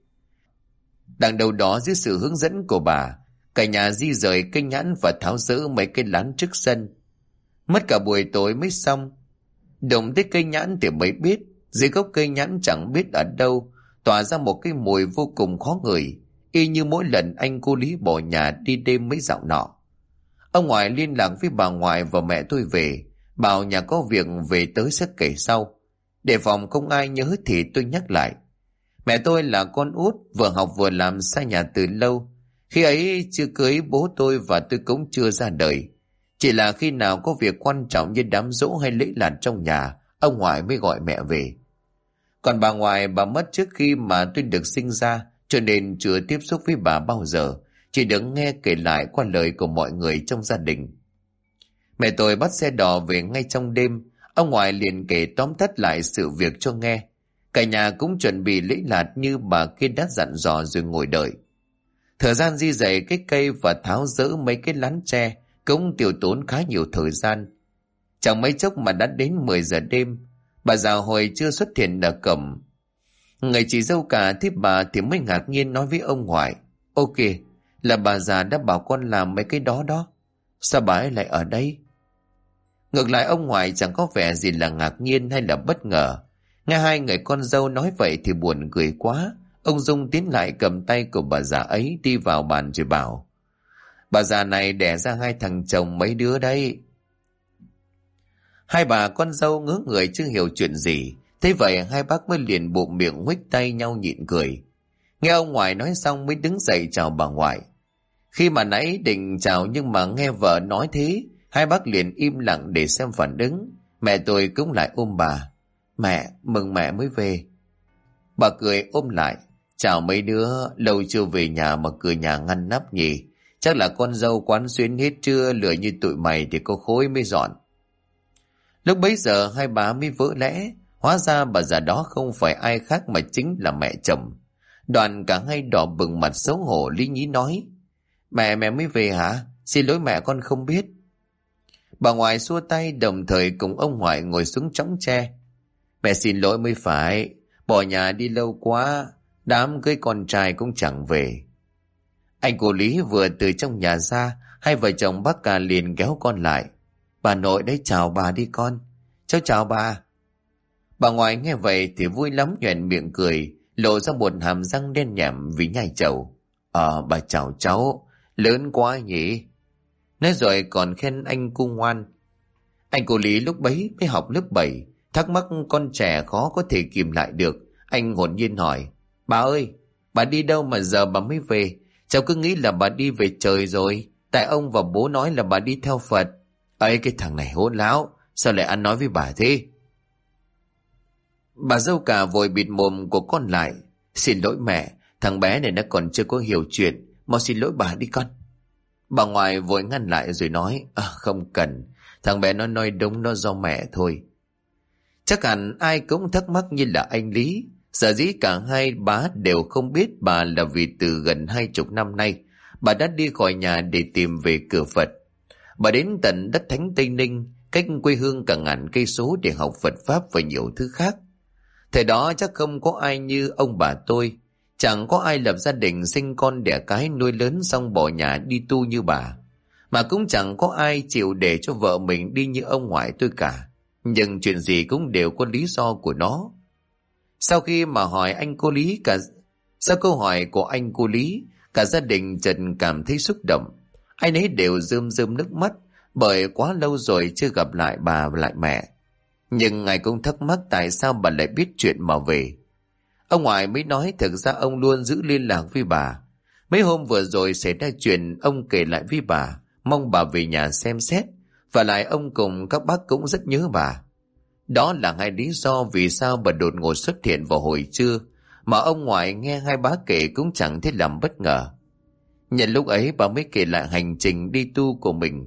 Đằng đầu đó dưới sự hướng dẫn của bà, cả nhà di rời cây nhãn và tháo dỡ mấy cây lán trước sân. Mất cả buổi tối mới xong. Đụng tới cây nhãn thì mới biết, dưới gốc cây nhãn chẳng biết ở đâu tỏa ra một cái mùi vô cùng khó ngửi, y như mỗi lần anh cô Lý bỏ nhà đi đêm mấy dạo nọ. Ông ngoại liên lạc với bà ngoại và mẹ tôi về, bảo nhà có việc về tới sẽ kể sau. Để phòng không ai nhớ thì tôi nhắc lại. Mẹ tôi là con út, vừa học vừa làm xa nhà từ lâu. Khi ấy chưa cưới bố tôi và tôi cũng chưa ra đời. Chỉ là khi nào có việc quan trọng như đám giỗ hay lễ lạt trong nhà, ông ngoại mới gọi mẹ về. Còn bà ngoại, bà mất trước khi mà tôi được sinh ra, cho nên chưa tiếp xúc với bà bao giờ, chỉ được nghe kể lại qua lời của mọi người trong gia đình. Mẹ tôi bắt xe đò về ngay trong đêm, ông ngoại liền kể tóm tắt lại sự việc cho nghe. Cả nhà cũng chuẩn bị lễ lạt như bà kia đã dặn dò rồi ngồi đợi. Thời gian di dời cái cây và tháo dỡ mấy cái lán tre cũng tiêu tốn khá nhiều thời gian. Chẳng mấy chốc mà đã đến 10 giờ đêm, bà già hồi chưa xuất hiện ở cổng. Người chị dâu cả tiếp bà thì mới ngạc nhiên nói với ông ngoại: ok, là bà già đã bảo con làm mấy cái đó đó. Sao bà ấy lại ở đây? Ngược lại ông ngoại chẳng có vẻ gì là ngạc nhiên hay là bất ngờ. Nghe hai người con dâu nói vậy thì buồn cười quá. Ông Dung tiến lại cầm tay của bà già ấy đi vào bàn rồi bảo: bà già này đẻ ra 2 thằng chồng mấy đứa đấy. Hai bà con dâu ngớ người chưa hiểu chuyện gì. Thế vậy hai bác mới liền bụm miệng huých tay nhau nhịn cười. Nghe ông ngoại nói xong mới đứng dậy chào bà ngoại. Khi mà nãy định chào nhưng mà nghe vợ nói thế, hai bác liền im lặng để xem phản ứng. Mẹ tôi cũng lại ôm bà: mẹ, mừng mẹ mới về. Bà cười ôm lại: chào mấy đứa, lâu chưa về nhà mà cửa nhà ngăn nắp nhỉ. Chắc là con dâu quán xuyến hết trưa, lười như tụi mày thì có khối mới dọn. Lúc bấy giờ hai bà mới vỡ lẽ, hóa ra bà già đó không phải ai khác mà chính là mẹ chồng. Đoàn cả hai đỏ bừng mặt xấu hổ lý nhí nói: Mẹ mới về hả? Xin lỗi mẹ, con không biết. Bà ngoại xua tay đồng thời cùng ông ngoại ngồi xuống chõng tre. Mẹ xin lỗi mới phải, bỏ nhà đi lâu quá, đám cưới con trai cũng chẳng về. Anh cô Lý vừa từ trong nhà ra, hai vợ chồng bác cả liền kéo con lại. Bà nội đấy, chào bà đi con. Cháu chào bà. Bà ngoại nghe vậy thì vui lắm, nhoẻn miệng cười, lộ ra một hàm răng đen nhẹm vì nhai trầu. Bà chào cháu, lớn quá nhỉ. Nói rồi còn khen anh cu ngoan. Anh cô Lý lúc bấy mới học lớp 7, thắc mắc con trẻ khó có thể kìm lại được. Anh hồn nhiên hỏi: Bà ơi, bà đi đâu mà giờ bà mới về? Cháu cứ nghĩ là bà đi về trời rồi, tại ông và bố nói là bà đi theo Phật. Ấy, cái thằng này hỗn láo, sao lại ăn nói với bà thế? Bà dâu cả vội bịt mồm của con lại. Xin lỗi mẹ, thằng bé này nó còn chưa có hiểu chuyện, mau xin lỗi bà đi con. Bà ngoại vội ngăn lại rồi nói: Không cần, thằng bé nó nói đúng, nó do mẹ thôi. Chắc hẳn ai cũng thắc mắc như là anh Lý. Sở dĩ cả hai bá đều không biết bà là vì từ gần 20 năm nay bà đã đi khỏi nhà để tìm về cửa Phật. Bà đến tận đất thánh Tây Ninh, cách quê hương cả ngàn cây số để học Phật pháp và nhiều thứ khác. Thời đó chắc không có ai như ông bà tôi, chẳng có ai lập gia đình sinh con đẻ cái nuôi lớn xong bỏ nhà đi tu như bà, mà cũng chẳng có ai chịu để cho vợ mình đi như ông ngoại tôi cả. Nhưng chuyện gì cũng đều có lý do của nó. Sau khi mà hỏi anh cô Lý sau câu hỏi của anh cô Lý, cả gia đình chợt cảm thấy xúc động. Ai nấy đều rơm rơm nước mắt, bởi quá lâu rồi chưa gặp lại bà và lại mẹ. Nhưng ai cũng thắc mắc tại sao bà lại biết chuyện mà về. Ông ngoại mới nói thực ra ông luôn giữ liên lạc với bà. Mấy hôm vừa rồi xảy ra chuyện, ông kể lại với bà, mong bà về nhà xem xét. Và lại ông cùng các bác cũng rất nhớ bà. Đó là hai lý do vì sao bà đột ngột xuất hiện vào hồi trưa, mà ông ngoại nghe hai bác kể cũng chẳng thấy làm bất ngờ. Nhân lúc ấy bà mới kể lại hành trình đi tu của mình.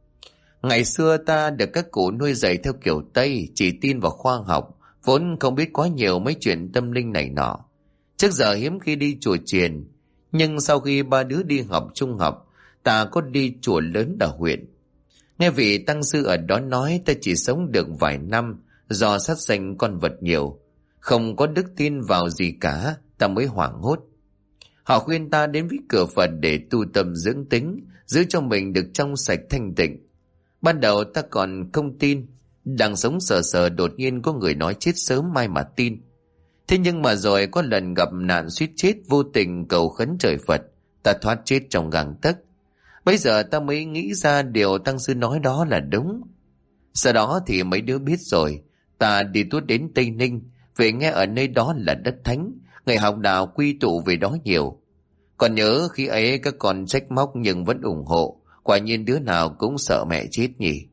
Ngày xưa ta được các cụ nuôi dạy theo kiểu Tây, chỉ tin vào khoa học, vốn không biết quá nhiều mấy chuyện tâm linh này nọ. Trước giờ hiếm khi đi chùa chiền, nhưng sau khi ba đứa đi học trung học, ta có đi chùa lớn ở huyện. Nghe vị tăng sư ở đó nói ta chỉ sống được vài năm do sát sanh con vật nhiều, không có đức tin vào gì cả, ta mới hoảng hốt. Họ khuyên ta đến với cửa Phật để tu tâm dưỡng tính, giữ cho mình được trong sạch thanh tịnh. Ban đầu ta còn không tin, đang sống sờ sờ đột nhiên có người nói chết sớm mai mà tin. Thế nhưng mà rồi có lần gặp nạn suýt chết, vô tình cầu khấn trời Phật, ta thoát chết trong gang tấc. Bây giờ ta mới nghĩ ra điều tăng sư nói đó là đúng. Sau đó thì mấy đứa biết rồi, ta đi tuốt đến Tây Ninh, về nghe ở nơi đó là đất thánh, người học đạo quy tụ về đó nhiều. Còn nhớ khi ấy các con trách móc nhưng vẫn ủng hộ, quả nhiên đứa nào cũng sợ mẹ chết nhỉ.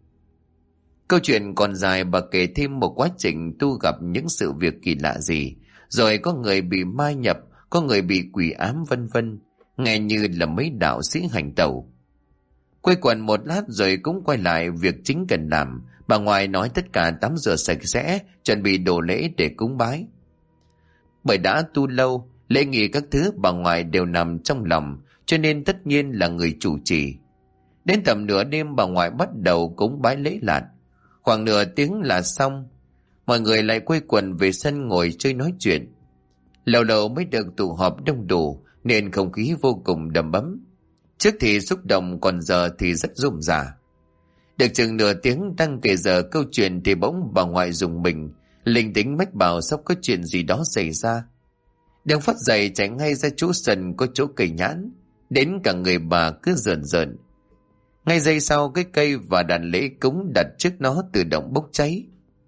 Câu chuyện còn dài, bà kể thêm một quá trình tu gặp những sự việc kỳ lạ gì, rồi có người bị ma nhập, có người bị quỷ ám vân vân, nghe như là mấy đạo sĩ hành tẩu. Quây quần một lát rồi cũng quay lại việc chính cần làm. Bà ngoại nói tất cả tắm rửa sạch sẽ, chuẩn bị đồ lễ để cúng bái. Bởi đã tu lâu, lễ nghi các thứ bà ngoại đều nằm trong lòng, cho nên tất nhiên là người chủ trì. Đến tầm nửa đêm bà ngoại bắt đầu cúng bái lễ lạt. Khoảng nửa tiếng là xong, mọi người lại quây quần về sân ngồi chơi nói chuyện. Lâu lâu mới được tụ họp đông đủ nên không khí vô cùng đầm ấm. Trước thì xúc động, còn giờ thì rất rôm rả. Được chừng nửa tiếng đang kể giờ câu chuyện thì bỗng bà ngoại rùng mình, linh tính mách bảo sắp có chuyện gì đó xảy ra. Đang phát dậy chạy ngay ra chỗ sân có chỗ cây nhãn, đến cả người bà cứ rờn rợn. Ngay giây sau, cái cây và đàn lễ cúng đặt trước nó tự động bốc cháy.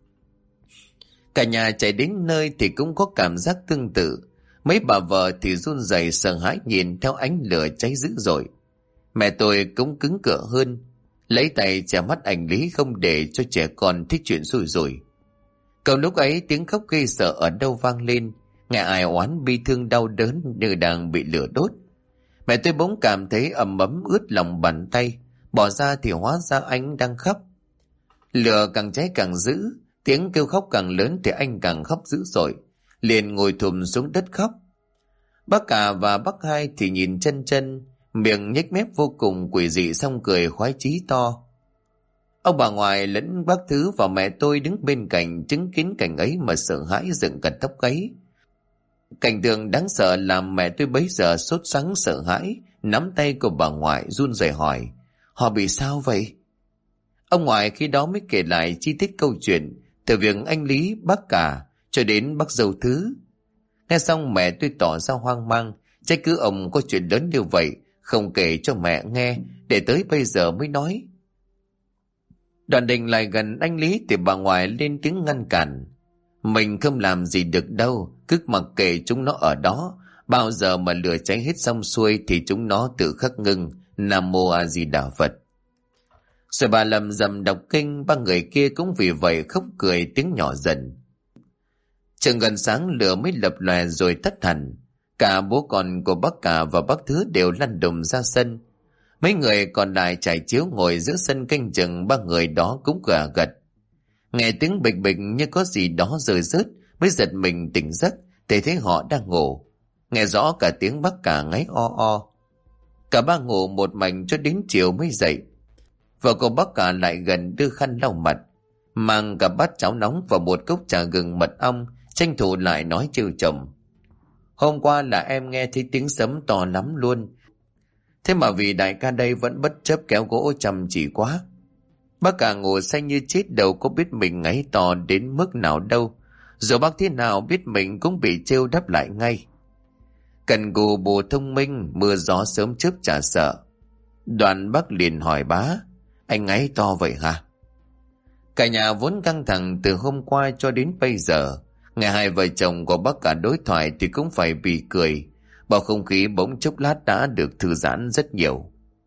Cả nhà chạy đến nơi thì cũng có cảm giác tương tự. Mấy bà vợ thì run rẩy sợ hãi nhìn theo ánh lửa cháy dữ dội. Mẹ tôi cũng cứng cựa hơn, lấy tay che mắt anh Lý không để cho trẻ con thích chuyện rủi rủi. Cầu lúc ấy tiếng khóc ghê sợ ở đâu vang lên, nghe ai oán bi thương đau đớn như đang bị lửa đốt. Mẹ tôi bỗng cảm thấy ẩm ấm ướt lòng bàn tay, bỏ ra thì hóa ra anh đang khóc. Lửa càng cháy càng dữ, tiếng kêu khóc càng lớn thì anh càng khóc dữ dội, liền ngồi thụm xuống đất khóc. Bác cả và bác hai thì nhìn chân chân, miệng nhếch mép vô cùng quỷ dị, xong cười khoái chí to. Ông bà ngoại lẫn bác Thứ và mẹ tôi đứng bên cạnh chứng kiến cảnh ấy mà sợ hãi dựng cả tóc gáy. Cảnh tượng đáng sợ làm mẹ tôi bấy giờ sốt sắng sợ hãi, nắm tay của bà ngoại run rẩy hỏi: họ bị sao vậy? Ông ngoại khi đó mới kể lại chi tiết câu chuyện, từ việc anh Lý, bác cả cho đến bác dâu Thứ. Nghe xong mẹ tôi tỏ ra hoang mang, trách cứ ông có chuyện lớn như vậy không kể cho mẹ nghe, để tới bây giờ mới nói. Đoạn định lại gần anh Lý thì bà ngoại lên tiếng ngăn cản: mình không làm gì được đâu, cứ mặc kệ chúng nó ở đó, bao giờ mà lửa cháy hết xong xuôi thì chúng nó tự khắc ngưng. Nam Mô A Di Đà Phật. Rồi bà lầm rầm đọc kinh, ba người kia cũng vì vậy khóc cười tiếng nhỏ dần. Chừng gần sáng lửa mới lập lòe rồi tắt hẳn. Cả bố con của bác cả và bác Thứ đều lăn đùng ra sân. Mấy người còn lại trải chiếu ngồi giữa sân canh chừng, ba người đó cũng gà gật. Nghe tiếng bịch bịch như có gì đó rơi rớt, mới giật mình tỉnh giấc, để thấy họ đang ngủ. Nghe rõ cả tiếng bác cả ngáy o o. Cả ba ngủ một mạch cho đến chiều mới dậy. Vợ của bác cả lại gần đưa khăn lau mặt, mang cả bát cháo nóng và một cốc trà gừng mật ong, tranh thủ lại nói trêu chồng: hôm qua là em nghe thấy tiếng sấm to lắm luôn. Thế mà vì đại ca đây vẫn bất chấp kéo gỗ chăm chỉ quá. Bác cả ngủ say như chết, đâu có biết mình ngáy to đến mức nào đâu. Rồi bác thế nào biết mình cũng bị trêu đáp lại ngay. Cần cù bù thông minh, mưa gió sớm chớp chả sợ. Đoàn bác liền hỏi bá: anh ngáy to vậy hả? Cả nhà vốn căng thẳng từ hôm qua cho đến bây giờ, nghe hai vợ chồng của bác cả đối thoại thì cũng phải bị cười. Bầu không khí bỗng chốc lát đã được thư giãn rất nhiều.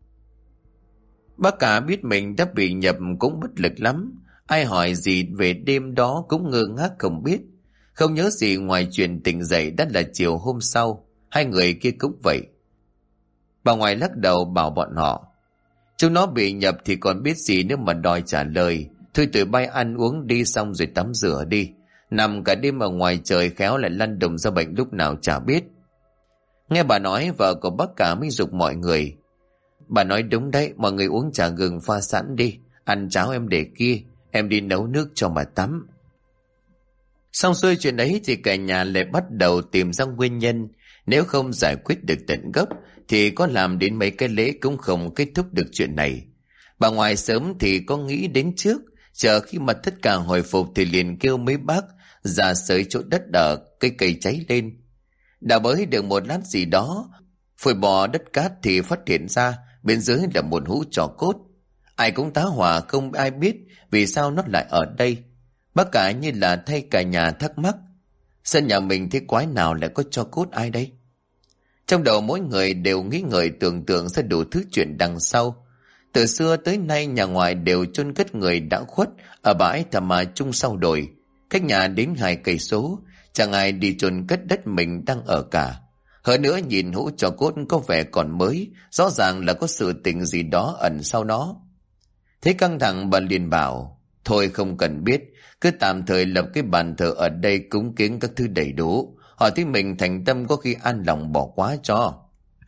Bác cả biết mình đã bị nhập cũng bất lực lắm. Ai hỏi gì về đêm đó cũng ngơ ngác không biết. Không nhớ gì ngoài chuyện tỉnh dậy đã là chiều hôm sau. Hai người kia cũng vậy. Bà ngoại lắc đầu bảo bọn họ: chúng nó bị nhập thì còn biết gì nữa mà đòi trả lời. Thôi tụi bay ăn uống đi, xong rồi tắm rửa đi. Nằm cả đêm ở ngoài trời khéo lại lăn đùng ra bệnh lúc nào chả biết. Nghe bà nói, vợ của bác cả mới giục mọi người: bà nói đúng đấy, mọi người uống trà gừng pha sẵn đi. Ăn cháo em để kia, em đi nấu nước cho bà tắm. Xong xuôi chuyện ấy thì cả nhà lại bắt đầu tìm ra nguyên nhân. Nếu không giải quyết được tận gốc thì có làm đến mấy cái lễ cũng không kết thúc được chuyện này. Bà ngoại sớm thì có nghĩ đến trước, chờ khi mà tất cả hồi phục thì liền kêu mấy bác ra sới chỗ đất ở cây cây cháy lên. Đào bới được một lát gì đó, phổi bò đất cát thì phát hiện ra bên dưới là một hũ trò cốt. Ai cũng tá hỏa, không ai biết vì sao nó lại ở đây. Bác cả như là thay cả nhà thắc mắc: sân nhà mình thế quái nào lại có tro cốt ai đây? Trong đầu mỗi người đều nghĩ ngợi tưởng tượng ra đủ thứ chuyện đằng sau. Từ xưa tới nay nhà ngoại đều chôn cất người đã khuất ở bãi Thà Mà Chung sau đồi, cách nhà đến 2 cây số, chẳng ai đi chôn cất đất mình đang ở cả. Hơn nữa nhìn hũ tro cốt có vẻ còn mới, rõ ràng là có sự tình gì đó ẩn sau nó. Thế căng thẳng bà liền bảo: thôi không cần biết, cứ tạm thời lập cái bàn thờ ở đây cúng kiến các thứ đầy đủ. Hỏi thấy mình thành tâm có khi an lòng bỏ quá cho.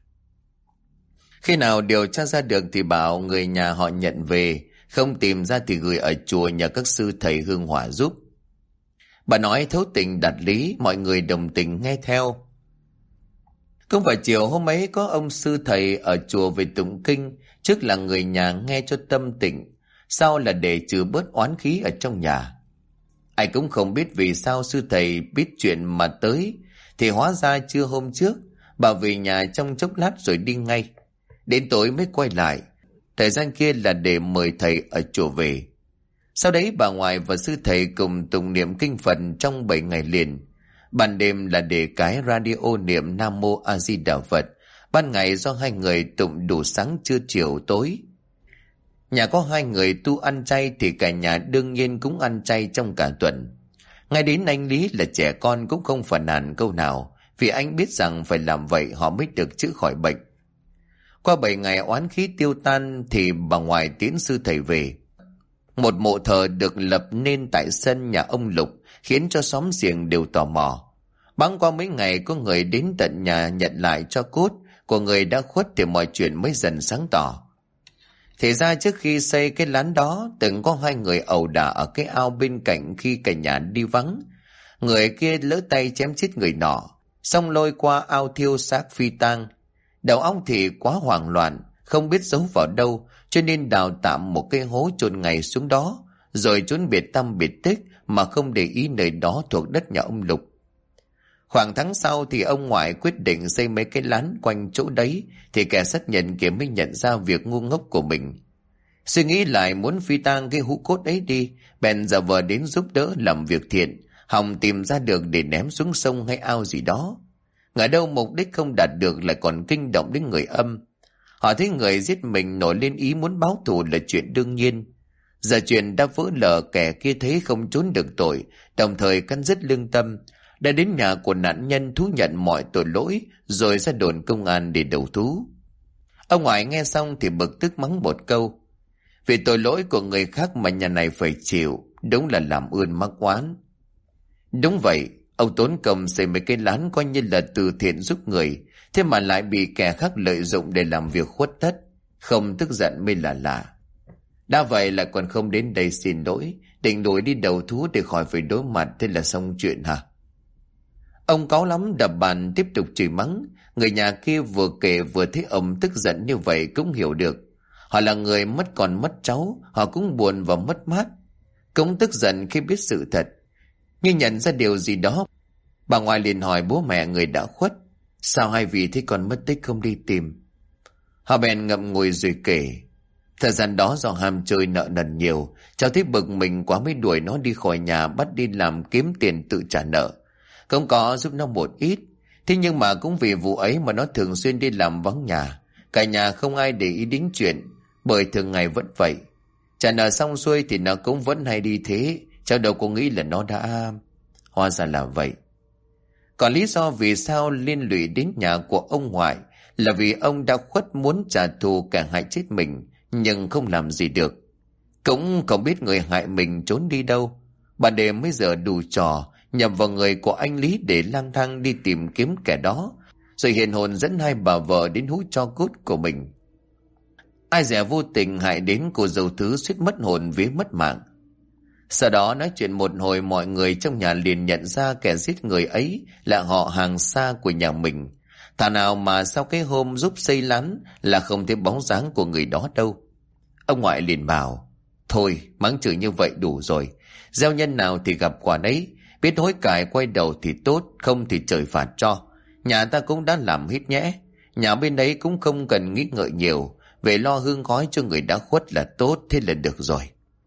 Khi nào điều tra ra được thì bảo người nhà họ nhận về, không tìm ra thì gửi ở chùa nhờ các sư thầy hương hỏa giúp. Bà nói thấu tình đạt lý, mọi người đồng tình nghe theo. Không phải chiều hôm ấy có ông sư thầy ở chùa về tụng kinh, trước là người nhà nghe cho tâm tịnh, sau là để trừ bớt oán khí ở trong nhà. Ai cũng không biết vì sao sư thầy biết chuyện mà tới, thì hóa ra trưa hôm trước bà về nhà trong chốc lát rồi đi ngay. Đến tối mới quay lại, thời gian kia là để mời thầy ở chùa về. Sau đấy bà ngoại và sư thầy cùng tụng niệm kinh Phật trong 7 ngày liền. Ban đêm là để cái radio niệm Nam Mô A Di Đà Phật. Ban ngày do hai người tụng đủ sáng trưa chiều tối. Nhà có 2 người tu ăn chay thì cả nhà đương nhiên cũng ăn chay trong cả tuần. Ngay đến anh Lý là trẻ con cũng không phàn nàn câu nào, vì anh biết rằng phải làm vậy họ mới được chữa khỏi bệnh. Qua 7 ngày oán khí tiêu tan thì bà ngoại tiễn sư thầy về. Một mộ thờ được lập nên tại sân nhà ông Lục khiến cho xóm giềng đều tò mò. Bẵng qua mấy ngày có người đến tận nhà nhận lại tro cốt của người đã khuất thì mọi chuyện mới dần sáng tỏ. Thì ra trước khi xây cái lán đó từng có hai người ẩu đả ở cái ao bên cạnh khi cả nhà đi vắng. Người kia lỡ tay chém chết người nọ, xong lôi qua ao thiêu xác phi tang. Đầu óc thì quá hoảng loạn, không biết giấu vào đâu, cho nên đào tạm một cái hố chôn ngay xuống đó, rồi trốn biệt tăm biệt tích mà không để ý nơi đó thuộc đất nhà ông Lục. Khoảng tháng sau thì ông ngoại quyết định xây mấy cái lán quanh chỗ đấy, thì kẻ sát nhân kia mới nhận ra việc ngu ngốc của mình. Suy nghĩ lại muốn phi tang cái hũ cốt ấy đi, bèn giả vờ đến giúp đỡ làm việc thiện, hòng tìm ra được để ném xuống sông hay ao gì đó. Ngờ đâu mục đích không đạt được lại còn kinh động đến người âm. Họ thấy người giết mình nổi lên ý muốn báo thù là chuyện đương nhiên. Giờ chuyện đã vỡ lở, kẻ kia thấy không trốn được tội, đồng thời cắn rứt lương tâm, đã đến nhà của nạn nhân thú nhận mọi tội lỗi, rồi ra đồn công an để đầu thú. Ông ngoại nghe xong thì bực tức mắng một câu: vì tội lỗi của người khác mà nhà này phải chịu, đúng là làm ơn mắc oán. Đúng vậy, ông tốn công xây mấy cái lán coi như là từ thiện giúp người, thế mà lại bị kẻ khác lợi dụng để làm việc khuất tất, không tức giận mới là lạ. Đã vậy lại còn không đến đây xin lỗi, định đuổi đi đầu thú để khỏi phải đối mặt, thế là xong chuyện hả? Ông cáu lắm đập bàn tiếp tục chửi mắng. Người nhà kia vừa kể vừa thấy ông tức giận như vậy cũng hiểu được. Họ là người mất con mất cháu, họ cũng buồn và mất mát, cũng tức giận khi biết sự thật. Nhưng nhận ra điều gì đó, bà ngoại liền hỏi bố mẹ người đã khuất: sao hai vị thấy con mất tích không đi tìm? Họ bèn ngậm ngùi rồi kể: thời gian đó do ham chơi nợ nần nhiều, cháu thấy bực mình quá mới đuổi nó đi khỏi nhà, bắt đi làm kiếm tiền tự trả nợ. Cũng có giúp nó một ít, thế nhưng mà cũng vì vụ ấy mà nó thường xuyên đi làm vắng nhà. Cả nhà không ai để ý đến chuyện, bởi thường ngày vẫn vậy. Trả nợ xong xuôi thì nó cũng vẫn hay đi thế, cháu đâu có nghĩ là nó đã... Hóa ra là vậy. Còn lý do vì sao liên lụy đến nhà của ông ngoại là vì ông đã khuất muốn trả thù kẻ hại chết mình, nhưng không làm gì được. Cũng không biết người hại mình trốn đi đâu. Ban đêm mới giờ đủ trò, nhầm vào người của anh Lý để lang thang đi tìm kiếm kẻ đó, rồi hiền hồn dẫn hai bà vợ đến hú tro cốt của mình. Ai dè vô tình hại đến cô dâu thứ suýt mất hồn vía mất mạng. Sau đó nói chuyện một hồi, mọi người trong nhà liền nhận ra kẻ giết người ấy là họ hàng xa của nhà mình. Thà nào mà sau cái hôm giúp xây lán là không thấy bóng dáng của người đó đâu. Ông ngoại liền bảo: thôi mắng chửi như vậy đủ rồi, gieo nhân nào thì gặp quả đấy, biết hối cải quay đầu thì tốt, không thì trời phạt cho. Nhà ta cũng đã làm hết nhẽ, nhà bên đấy cũng không cần nghĩ ngợi nhiều, về lo hương khói cho người đã khuất là tốt, thế là được rồi.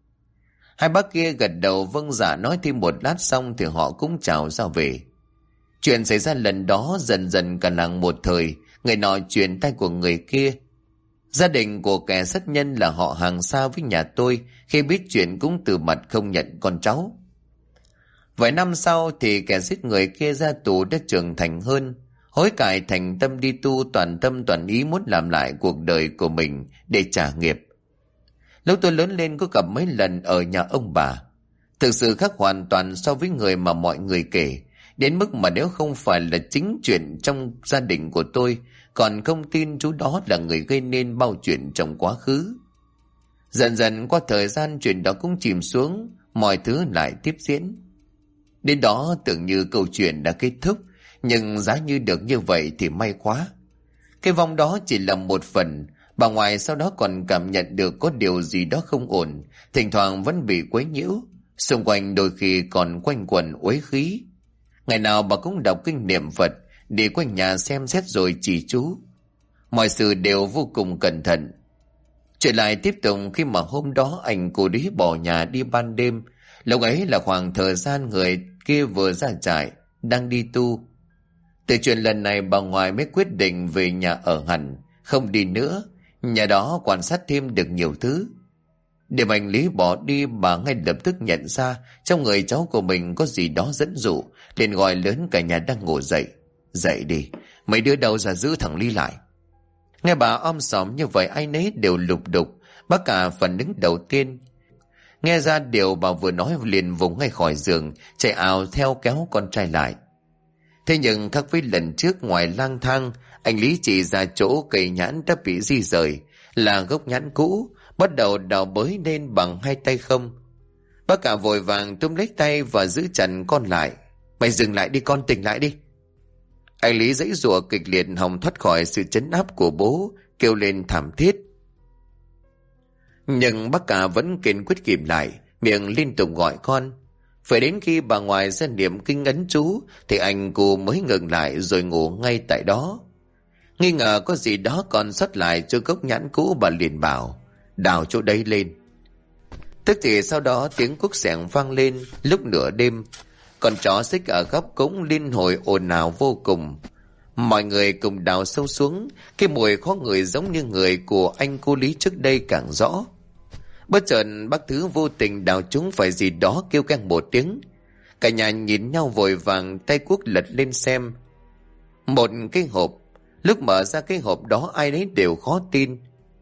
Hai bác kia gật đầu vâng dạ, nói thêm một lát xong thì họ cũng chào ra về. Chuyện xảy ra lần đó dần dần cả làng một thời, người nọ truyền tay của người kia. Gia đình của kẻ sát nhân là họ hàng xa với nhà tôi, khi biết chuyện cũng từ mặt không nhận con cháu. Vài năm sau thì kẻ giết người kia ra tù đã trưởng thành hơn, hối cải thành tâm đi tu, toàn tâm toàn ý muốn làm lại cuộc đời của mình để trả nghiệp. Lúc tôi lớn lên có gặp mấy lần ở nhà ông bà, thực sự khác hoàn toàn so với người mà mọi người kể, đến mức mà nếu không phải là chính chuyện trong gia đình của tôi, còn không tin chú đó là người gây nên bao chuyện trong quá khứ. Dần dần qua thời gian, chuyện đó cũng chìm xuống, mọi thứ lại tiếp diễn. Đến đó tưởng như câu chuyện đã kết thúc, nhưng giá như được như vậy thì may quá. Cái vong đó chỉ là một phần, bà ngoại sau đó còn cảm nhận được có điều gì đó không ổn, thỉnh thoảng vẫn bị quấy nhiễu, xung quanh đôi khi còn quanh quẩn uế khí. Ngày nào bà cũng đọc kinh niệm Phật, đi quanh nhà xem xét rồi chỉ chú. Mọi sự đều vô cùng cẩn thận. Chuyện lại tiếp tục khi mà hôm đó anh cô Lý bỏ nhà đi ban đêm. Lúc ấy là khoảng thời gian người kia vừa ra trại, đang đi tu. Từ chuyện lần này bà ngoại mới quyết định về nhà ở hẳn, không đi nữa. Nhà đó quan sát thêm được nhiều thứ. Để anh Lý bỏ đi, bà ngay lập tức nhận ra trong người cháu của mình có gì đó dẫn dụ, liền gọi lớn cả nhà đang ngủ dậy: dậy đi, mấy đứa đâu ra giữ thằng Lý lại. Nghe bà om sòm như vậy, ai nấy đều lục đục, bác cả phản ứng đầu tiên. Nghe ra điều bà vừa nói liền vùng ngay khỏi giường, chạy ào theo kéo con trai lại. Thế nhưng khác với lần trước, ngoài lang thang, anh Lý chỉ ra chỗ cây nhãn đã bị di rời, là gốc nhãn cũ, bắt đầu đào bới lên bằng hai tay không. Bác cả vội vàng túm lấy tay và giữ chặt con lại. Mày dừng lại đi con, tỉnh lại đi. Anh Lý giãy giụa kịch liệt hòng thoát khỏi sự trấn áp của bố, kêu lên thảm thiết. Nhưng bác cả vẫn kiên quyết kìm lại, miệng liên tục gọi con. Phải đến khi bà ngoại ra niệm kinh ấn chú thì anh cô mới ngừng lại rồi ngủ ngay tại đó. Nghi ngờ có gì đó còn sót lại cho gốc nhãn cũ, bà liền bảo đào chỗ đấy lên. Tức thì sau đó tiếng cuốc xẻng vang lên. Lúc nửa đêm, con chó xích ở góc cũng liên hồi ồn ào vô cùng. Mọi người cùng đào sâu xuống. Cái mùi khó ngửi giống như người của anh cô Lý trước đây càng rõ. Bất chợt bác Thứ vô tình đào trúng phải gì đó, kêu keng một tiếng. Cả nhà nhìn nhau vội vàng tay cuốc lật lên xem. Một cái hộp. Lúc mở ra cái hộp đó ai nấy đều khó tin.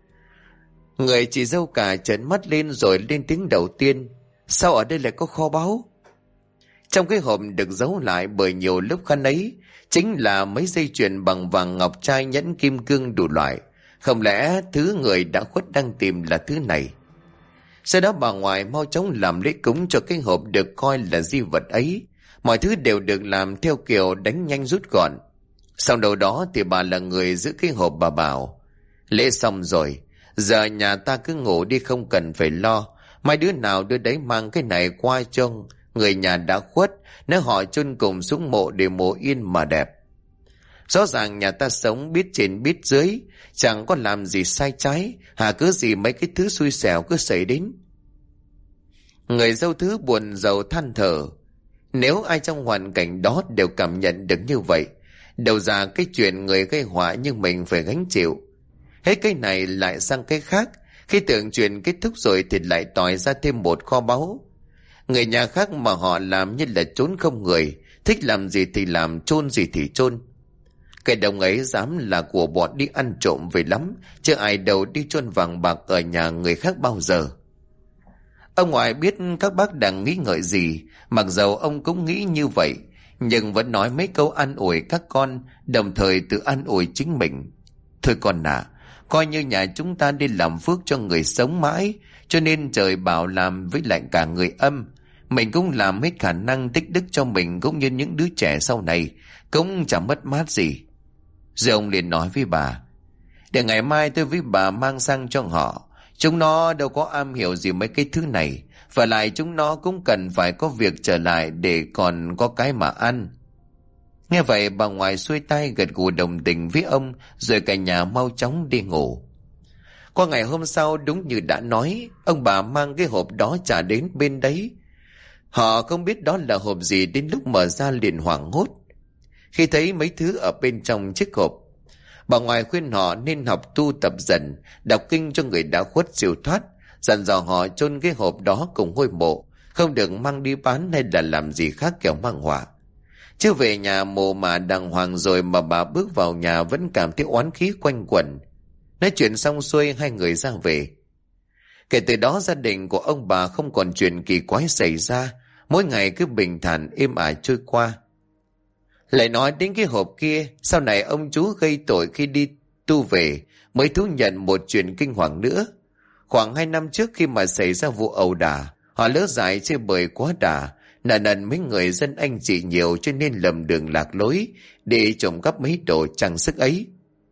Người chị dâu cả trợn mắt lên rồi lên tiếng đầu tiên. Sao ở đây lại có kho báu? Trong cái hộp được giấu lại bởi nhiều lớp khăn ấy chính là mấy dây chuyền bằng vàng ngọc trai, nhẫn kim cương đủ loại. Không lẽ thứ người đã khuất đang tìm là thứ này? Sau đó bà ngoại mau chóng làm lễ cúng cho cái hộp được coi là di vật ấy. Mọi thứ đều được làm theo kiểu đánh nhanh rút gọn. Sau đầu đó thì bà là người giữ cái hộp. Bà bảo lễ xong rồi, giờ nhà ta cứ ngủ đi, không cần phải lo. Mai đứa nào đứa đấy mang cái này qua cho người nhà đã khuất, nếu họ chôn cùng xuống mộ để mộ yên mà đẹp. Rõ ràng nhà ta sống biết trên biết dưới, chẳng có làm gì sai trái, hà cứ gì mấy cái thứ xui xẻo cứ xảy đến. Người dâu Thứ buồn rầu than thở. Nếu ai trong hoàn cảnh đó đều cảm nhận được như vậy, đầu ra cái chuyện người gây họa như mình phải gánh chịu. Hết cái này lại sang cái khác, khi tưởng chuyện kết thúc rồi thì lại tòi ra thêm một kho báu. Người nhà khác mà họ làm như là trốn không người, thích làm gì thì làm, chôn gì thì chôn. Cái đồng ấy dám là của bọn đi ăn trộm về lắm, chứ ai đâu đi chôn vàng bạc ở nhà người khác bao giờ. Ông ngoại biết các bác đang nghĩ ngợi gì, mặc dầu ông cũng nghĩ như vậy, nhưng vẫn nói mấy câu an ủi các con, đồng thời tự an ủi chính mình. Thôi con à, coi như nhà chúng ta đi làm phước cho người sống mãi, cho nên trời bảo làm với lại cả người âm. Mình cũng làm hết khả năng tích đức cho mình cũng như những đứa trẻ sau này, cũng chẳng mất mát gì. Rồi ông liền nói với bà, để ngày mai tôi với bà mang sang cho họ. Chúng nó đâu có am hiểu gì mấy cái thứ này, và lại chúng nó cũng cần phải có việc trở lại để còn có cái mà ăn. Nghe vậy bà ngoại xuôi tay gật gù đồng tình với ông, rồi cả nhà mau chóng đi ngủ. Qua ngày hôm sau, đúng như đã nói, ông bà mang cái hộp đó trả đến bên đấy. Họ không biết đó là hộp gì, đến lúc mở ra liền hoảng hốt khi thấy mấy thứ ở bên trong chiếc hộp. Bà ngoại khuyên họ nên học tu tập dần, đọc kinh cho người đã khuất siêu thoát, dặn dò họ chôn cái hộp đó cùng ngôi mộ, không được mang đi bán hay là làm gì khác kẻo mang họa. Chứ về nhà mồ mà đàng hoàng rồi mà bà bước vào nhà vẫn cảm thấy oán khí quanh quẩn. Nói chuyện xong xuôi, hai người ra về. Kể từ đó gia đình của ông bà không còn chuyện kỳ quái xảy ra, mỗi ngày cứ bình thản êm ả trôi qua. Lại nói đến cái hộp kia, sau này ông chú gây tội khi đi tu về mới thú nhận một chuyện kinh hoàng nữa. Khoảng 2 năm trước, khi mà xảy ra vụ ẩu đả, họ lỡ dại chơi bời quá đà, nần mấy người dân anh chị nhiều cho nên lầm đường lạc lối để trộm cắp mấy đồ trang sức ấy.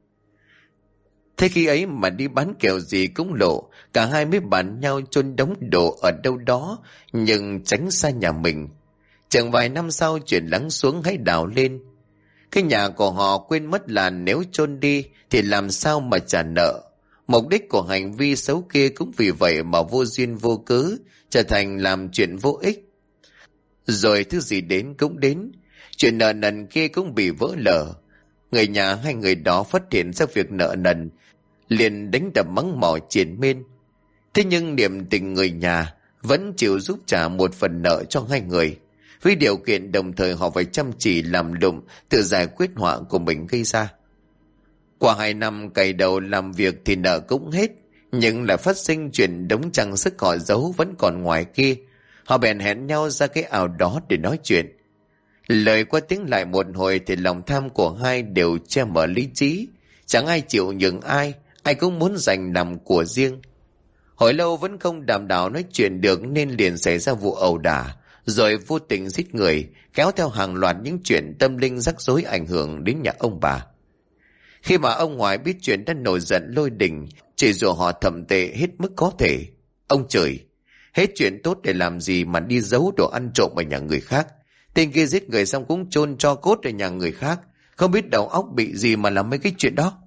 Thế khi ấy mà đi bán kẹo gì cũng lộ, cả hai mới bàn nhau chôn đống đồ ở đâu đó nhưng tránh xa nhà mình. Chẳng vài năm sau chuyện lắng xuống hãy đào lên. Cái nhà của họ quên mất là nếu chôn đi thì làm sao mà trả nợ. Mục đích của hành vi xấu kia cũng vì vậy mà vô duyên vô cớ trở thành làm chuyện vô ích. Rồi thứ gì đến cũng đến, chuyện nợ nần kia cũng bị vỡ lở. Người nhà hai người đó phát hiện ra việc nợ nần, liền đánh đập mắng mỏ triền miên. Thế nhưng niềm tình người nhà vẫn chịu giúp trả một phần nợ cho hai người, với điều kiện đồng thời họ phải chăm chỉ làm lụng tự giải quyết họa của mình gây ra. Qua 2 năm cày đầu làm việc thì nợ cũng hết, nhưng lại phát sinh chuyện đống trang sức họ giấu vẫn còn ngoài kia. Họ bèn hẹn nhau ra cái ao đó để nói chuyện. Lời qua tiếng lại một hồi thì lòng tham của hai đều che mở lý trí. Chẳng ai chịu nhường ai, ai cũng muốn giành nằm của riêng. Hồi lâu vẫn không đảm đạo nói chuyện được nên liền xảy ra vụ ẩu đả, rồi vô tình giết người, kéo theo hàng loạt những chuyện tâm linh rắc rối ảnh hưởng đến nhà ông bà. Khi mà ông ngoại biết chuyện đã nổi giận lôi đình, chỉ dụ họ thậm tệ hết mức có thể. Ông chửi, hết chuyện tốt để làm gì mà đi giấu đồ ăn trộm ở nhà người khác. Tên kia giết người xong cũng chôn tro cốt ở nhà người khác, không biết đầu óc bị gì mà làm mấy cái chuyện đó.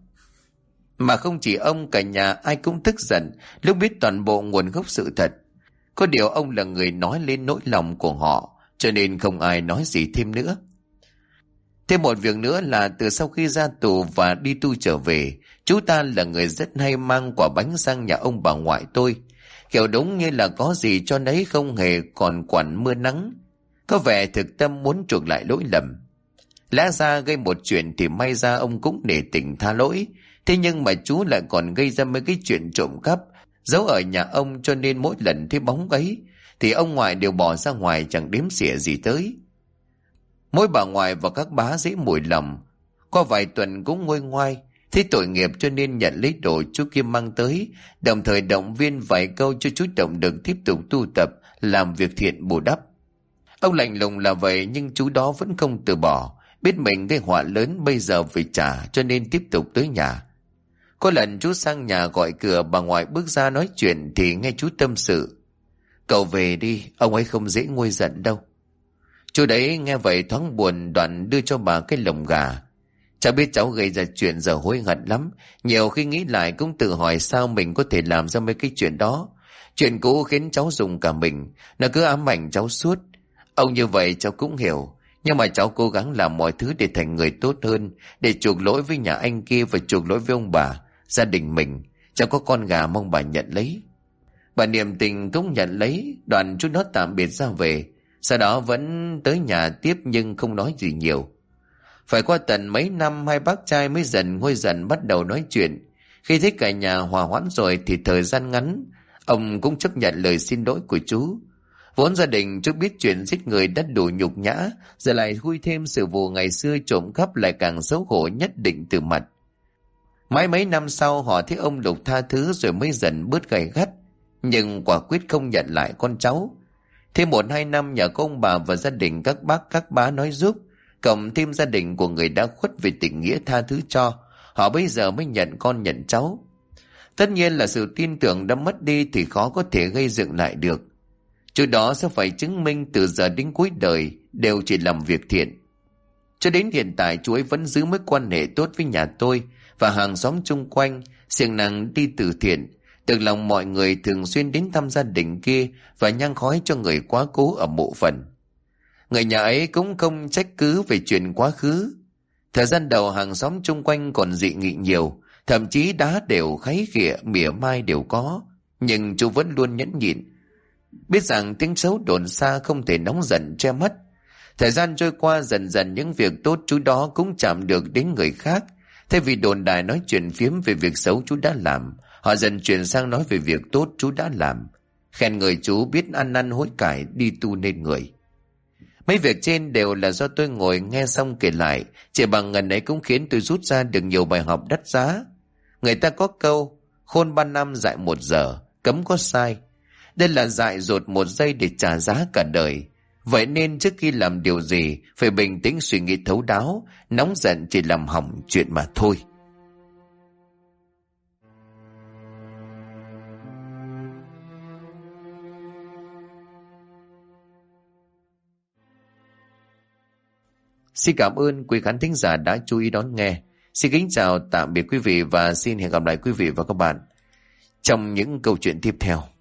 Mà không chỉ ông, cả nhà ai cũng tức giận lúc biết toàn bộ nguồn gốc sự thật. Có điều ông là người nói lên nỗi lòng của họ, cho nên không ai nói gì thêm nữa. Thêm một việc nữa là từ sau khi ra tù và đi tu trở về, chú ta là người rất hay mang quả bánh sang nhà ông bà ngoại tôi. Kiểu đúng như là có gì cho nấy, không hề còn quản mưa nắng. Có vẻ thực tâm muốn chuộc lại lỗi lầm. Lẽ ra gây một chuyện thì may ra ông cũng nể tình tha lỗi. Thế nhưng mà chú lại còn gây ra mấy cái chuyện trộm cắp giấu ở nhà ông, cho nên mỗi lần thấy bóng ấy thì ông ngoại đều bỏ ra ngoài chẳng đếm xỉa gì tới. Mỗi bà ngoại và các bá dễ mùi lòng. Qua vài tuần cũng nguôi ngoai, thấy tội nghiệp cho nên nhận lấy đồ chú kia mang tới, đồng thời động viên vài câu cho chú Trọng được tiếp tục tu tập, làm việc thiện bù đắp. Ông lạnh lùng là vậy nhưng chú đó vẫn không từ bỏ, biết mình gây họa lớn bây giờ phải trả cho nên tiếp tục tới nhà. Có lần chú sang nhà gọi cửa, bà ngoại bước ra nói chuyện thì nghe chú tâm sự. Cậu về đi, ông ấy không dễ nguôi giận đâu. Chú đấy nghe vậy thoáng buồn, đoạn đưa cho bà cái lồng gà. Cháu biết cháu gây ra chuyện giờ hối hận lắm. Nhiều khi nghĩ lại cũng tự hỏi sao mình có thể làm ra mấy cái chuyện đó. Chuyện cũ khiến cháu dùng cả mình, nó cứ ám ảnh cháu suốt. Ông như vậy cháu cũng hiểu, nhưng mà cháu cố gắng làm mọi thứ để thành người tốt hơn, để chuộc lỗi với nhà anh kia và chuộc lỗi với ông bà, gia đình mình. Cháu có con gà mong bà nhận lấy. Bà niềm tình cũng nhận lấy, đoạn chú nó tạm biệt ra về. Sau đó vẫn tới nhà tiếp nhưng không nói gì nhiều. Phải qua tận mấy năm hai bác trai mới dần nguôi dần bắt đầu nói chuyện. Khi thấy cả nhà hòa hoãn rồi thì thời gian ngắn, ông cũng chấp nhận lời xin lỗi của chú. Vốn gia đình chú biết chuyện giết người đã đủ nhục nhã, giờ lại khui thêm sự vụ ngày xưa trộm cắp lại càng xấu hổ nhất định từ mặt. Mãi mấy năm sau họ thấy ông Lục tha thứ rồi mới dần bớt gay gắt, nhưng quả quyết không nhận lại con cháu. Thêm 1-2 năm nhờ có ông bà và gia đình các bác các bá nói giúp, cộng thêm gia đình của người đã khuất vì tình nghĩa tha thứ cho, họ bây giờ mới nhận con nhận cháu. Tất nhiên là sự tin tưởng đã mất đi thì khó có thể gây dựng lại được. Chú đó sẽ phải chứng minh từ giờ đến cuối đời đều chỉ làm việc thiện. Cho đến hiện tại chú ấy vẫn giữ mối quan hệ tốt với nhà tôi và hàng xóm chung quanh, siêng năng đi từ thiện. Được lòng mọi người thường xuyên đến thăm gia đình kia và nhang khói cho người quá cố ở mộ phần. Người nhà ấy cũng không trách cứ về chuyện quá khứ. Thời gian đầu hàng xóm chung quanh còn dị nghị nhiều, thậm chí đá đều kháy khịa mỉa mai đều có, nhưng chú vẫn luôn nhẫn nhịn. Biết rằng tiếng xấu đồn xa không thể nóng giận che mất. Thời gian trôi qua dần dần những việc tốt chú đó cũng chạm được đến người khác. Thay vì đồn đại nói chuyện phiếm về việc xấu chú đã làm, họ dần chuyển sang nói về việc tốt chú đã làm. Khen người chú biết ăn năn hối cải, đi tu nên người. Mấy việc trên đều là do tôi ngồi nghe xong kể lại, chỉ bằng ngần ấy cũng khiến tôi rút ra được nhiều bài học đắt giá. Người ta có câu, khôn 3 năm dạy 1 giờ, cấm có sai. Đây là dại dột 1 giây để trả giá cả đời. Vậy nên trước khi làm điều gì phải bình tĩnh suy nghĩ thấu đáo, nóng giận chỉ làm hỏng chuyện mà thôi. Xin cảm ơn quý khán thính giả đã chú ý đón nghe. Xin kính chào tạm biệt quý vị và xin hẹn gặp lại quý vị và các bạn trong những câu chuyện tiếp theo.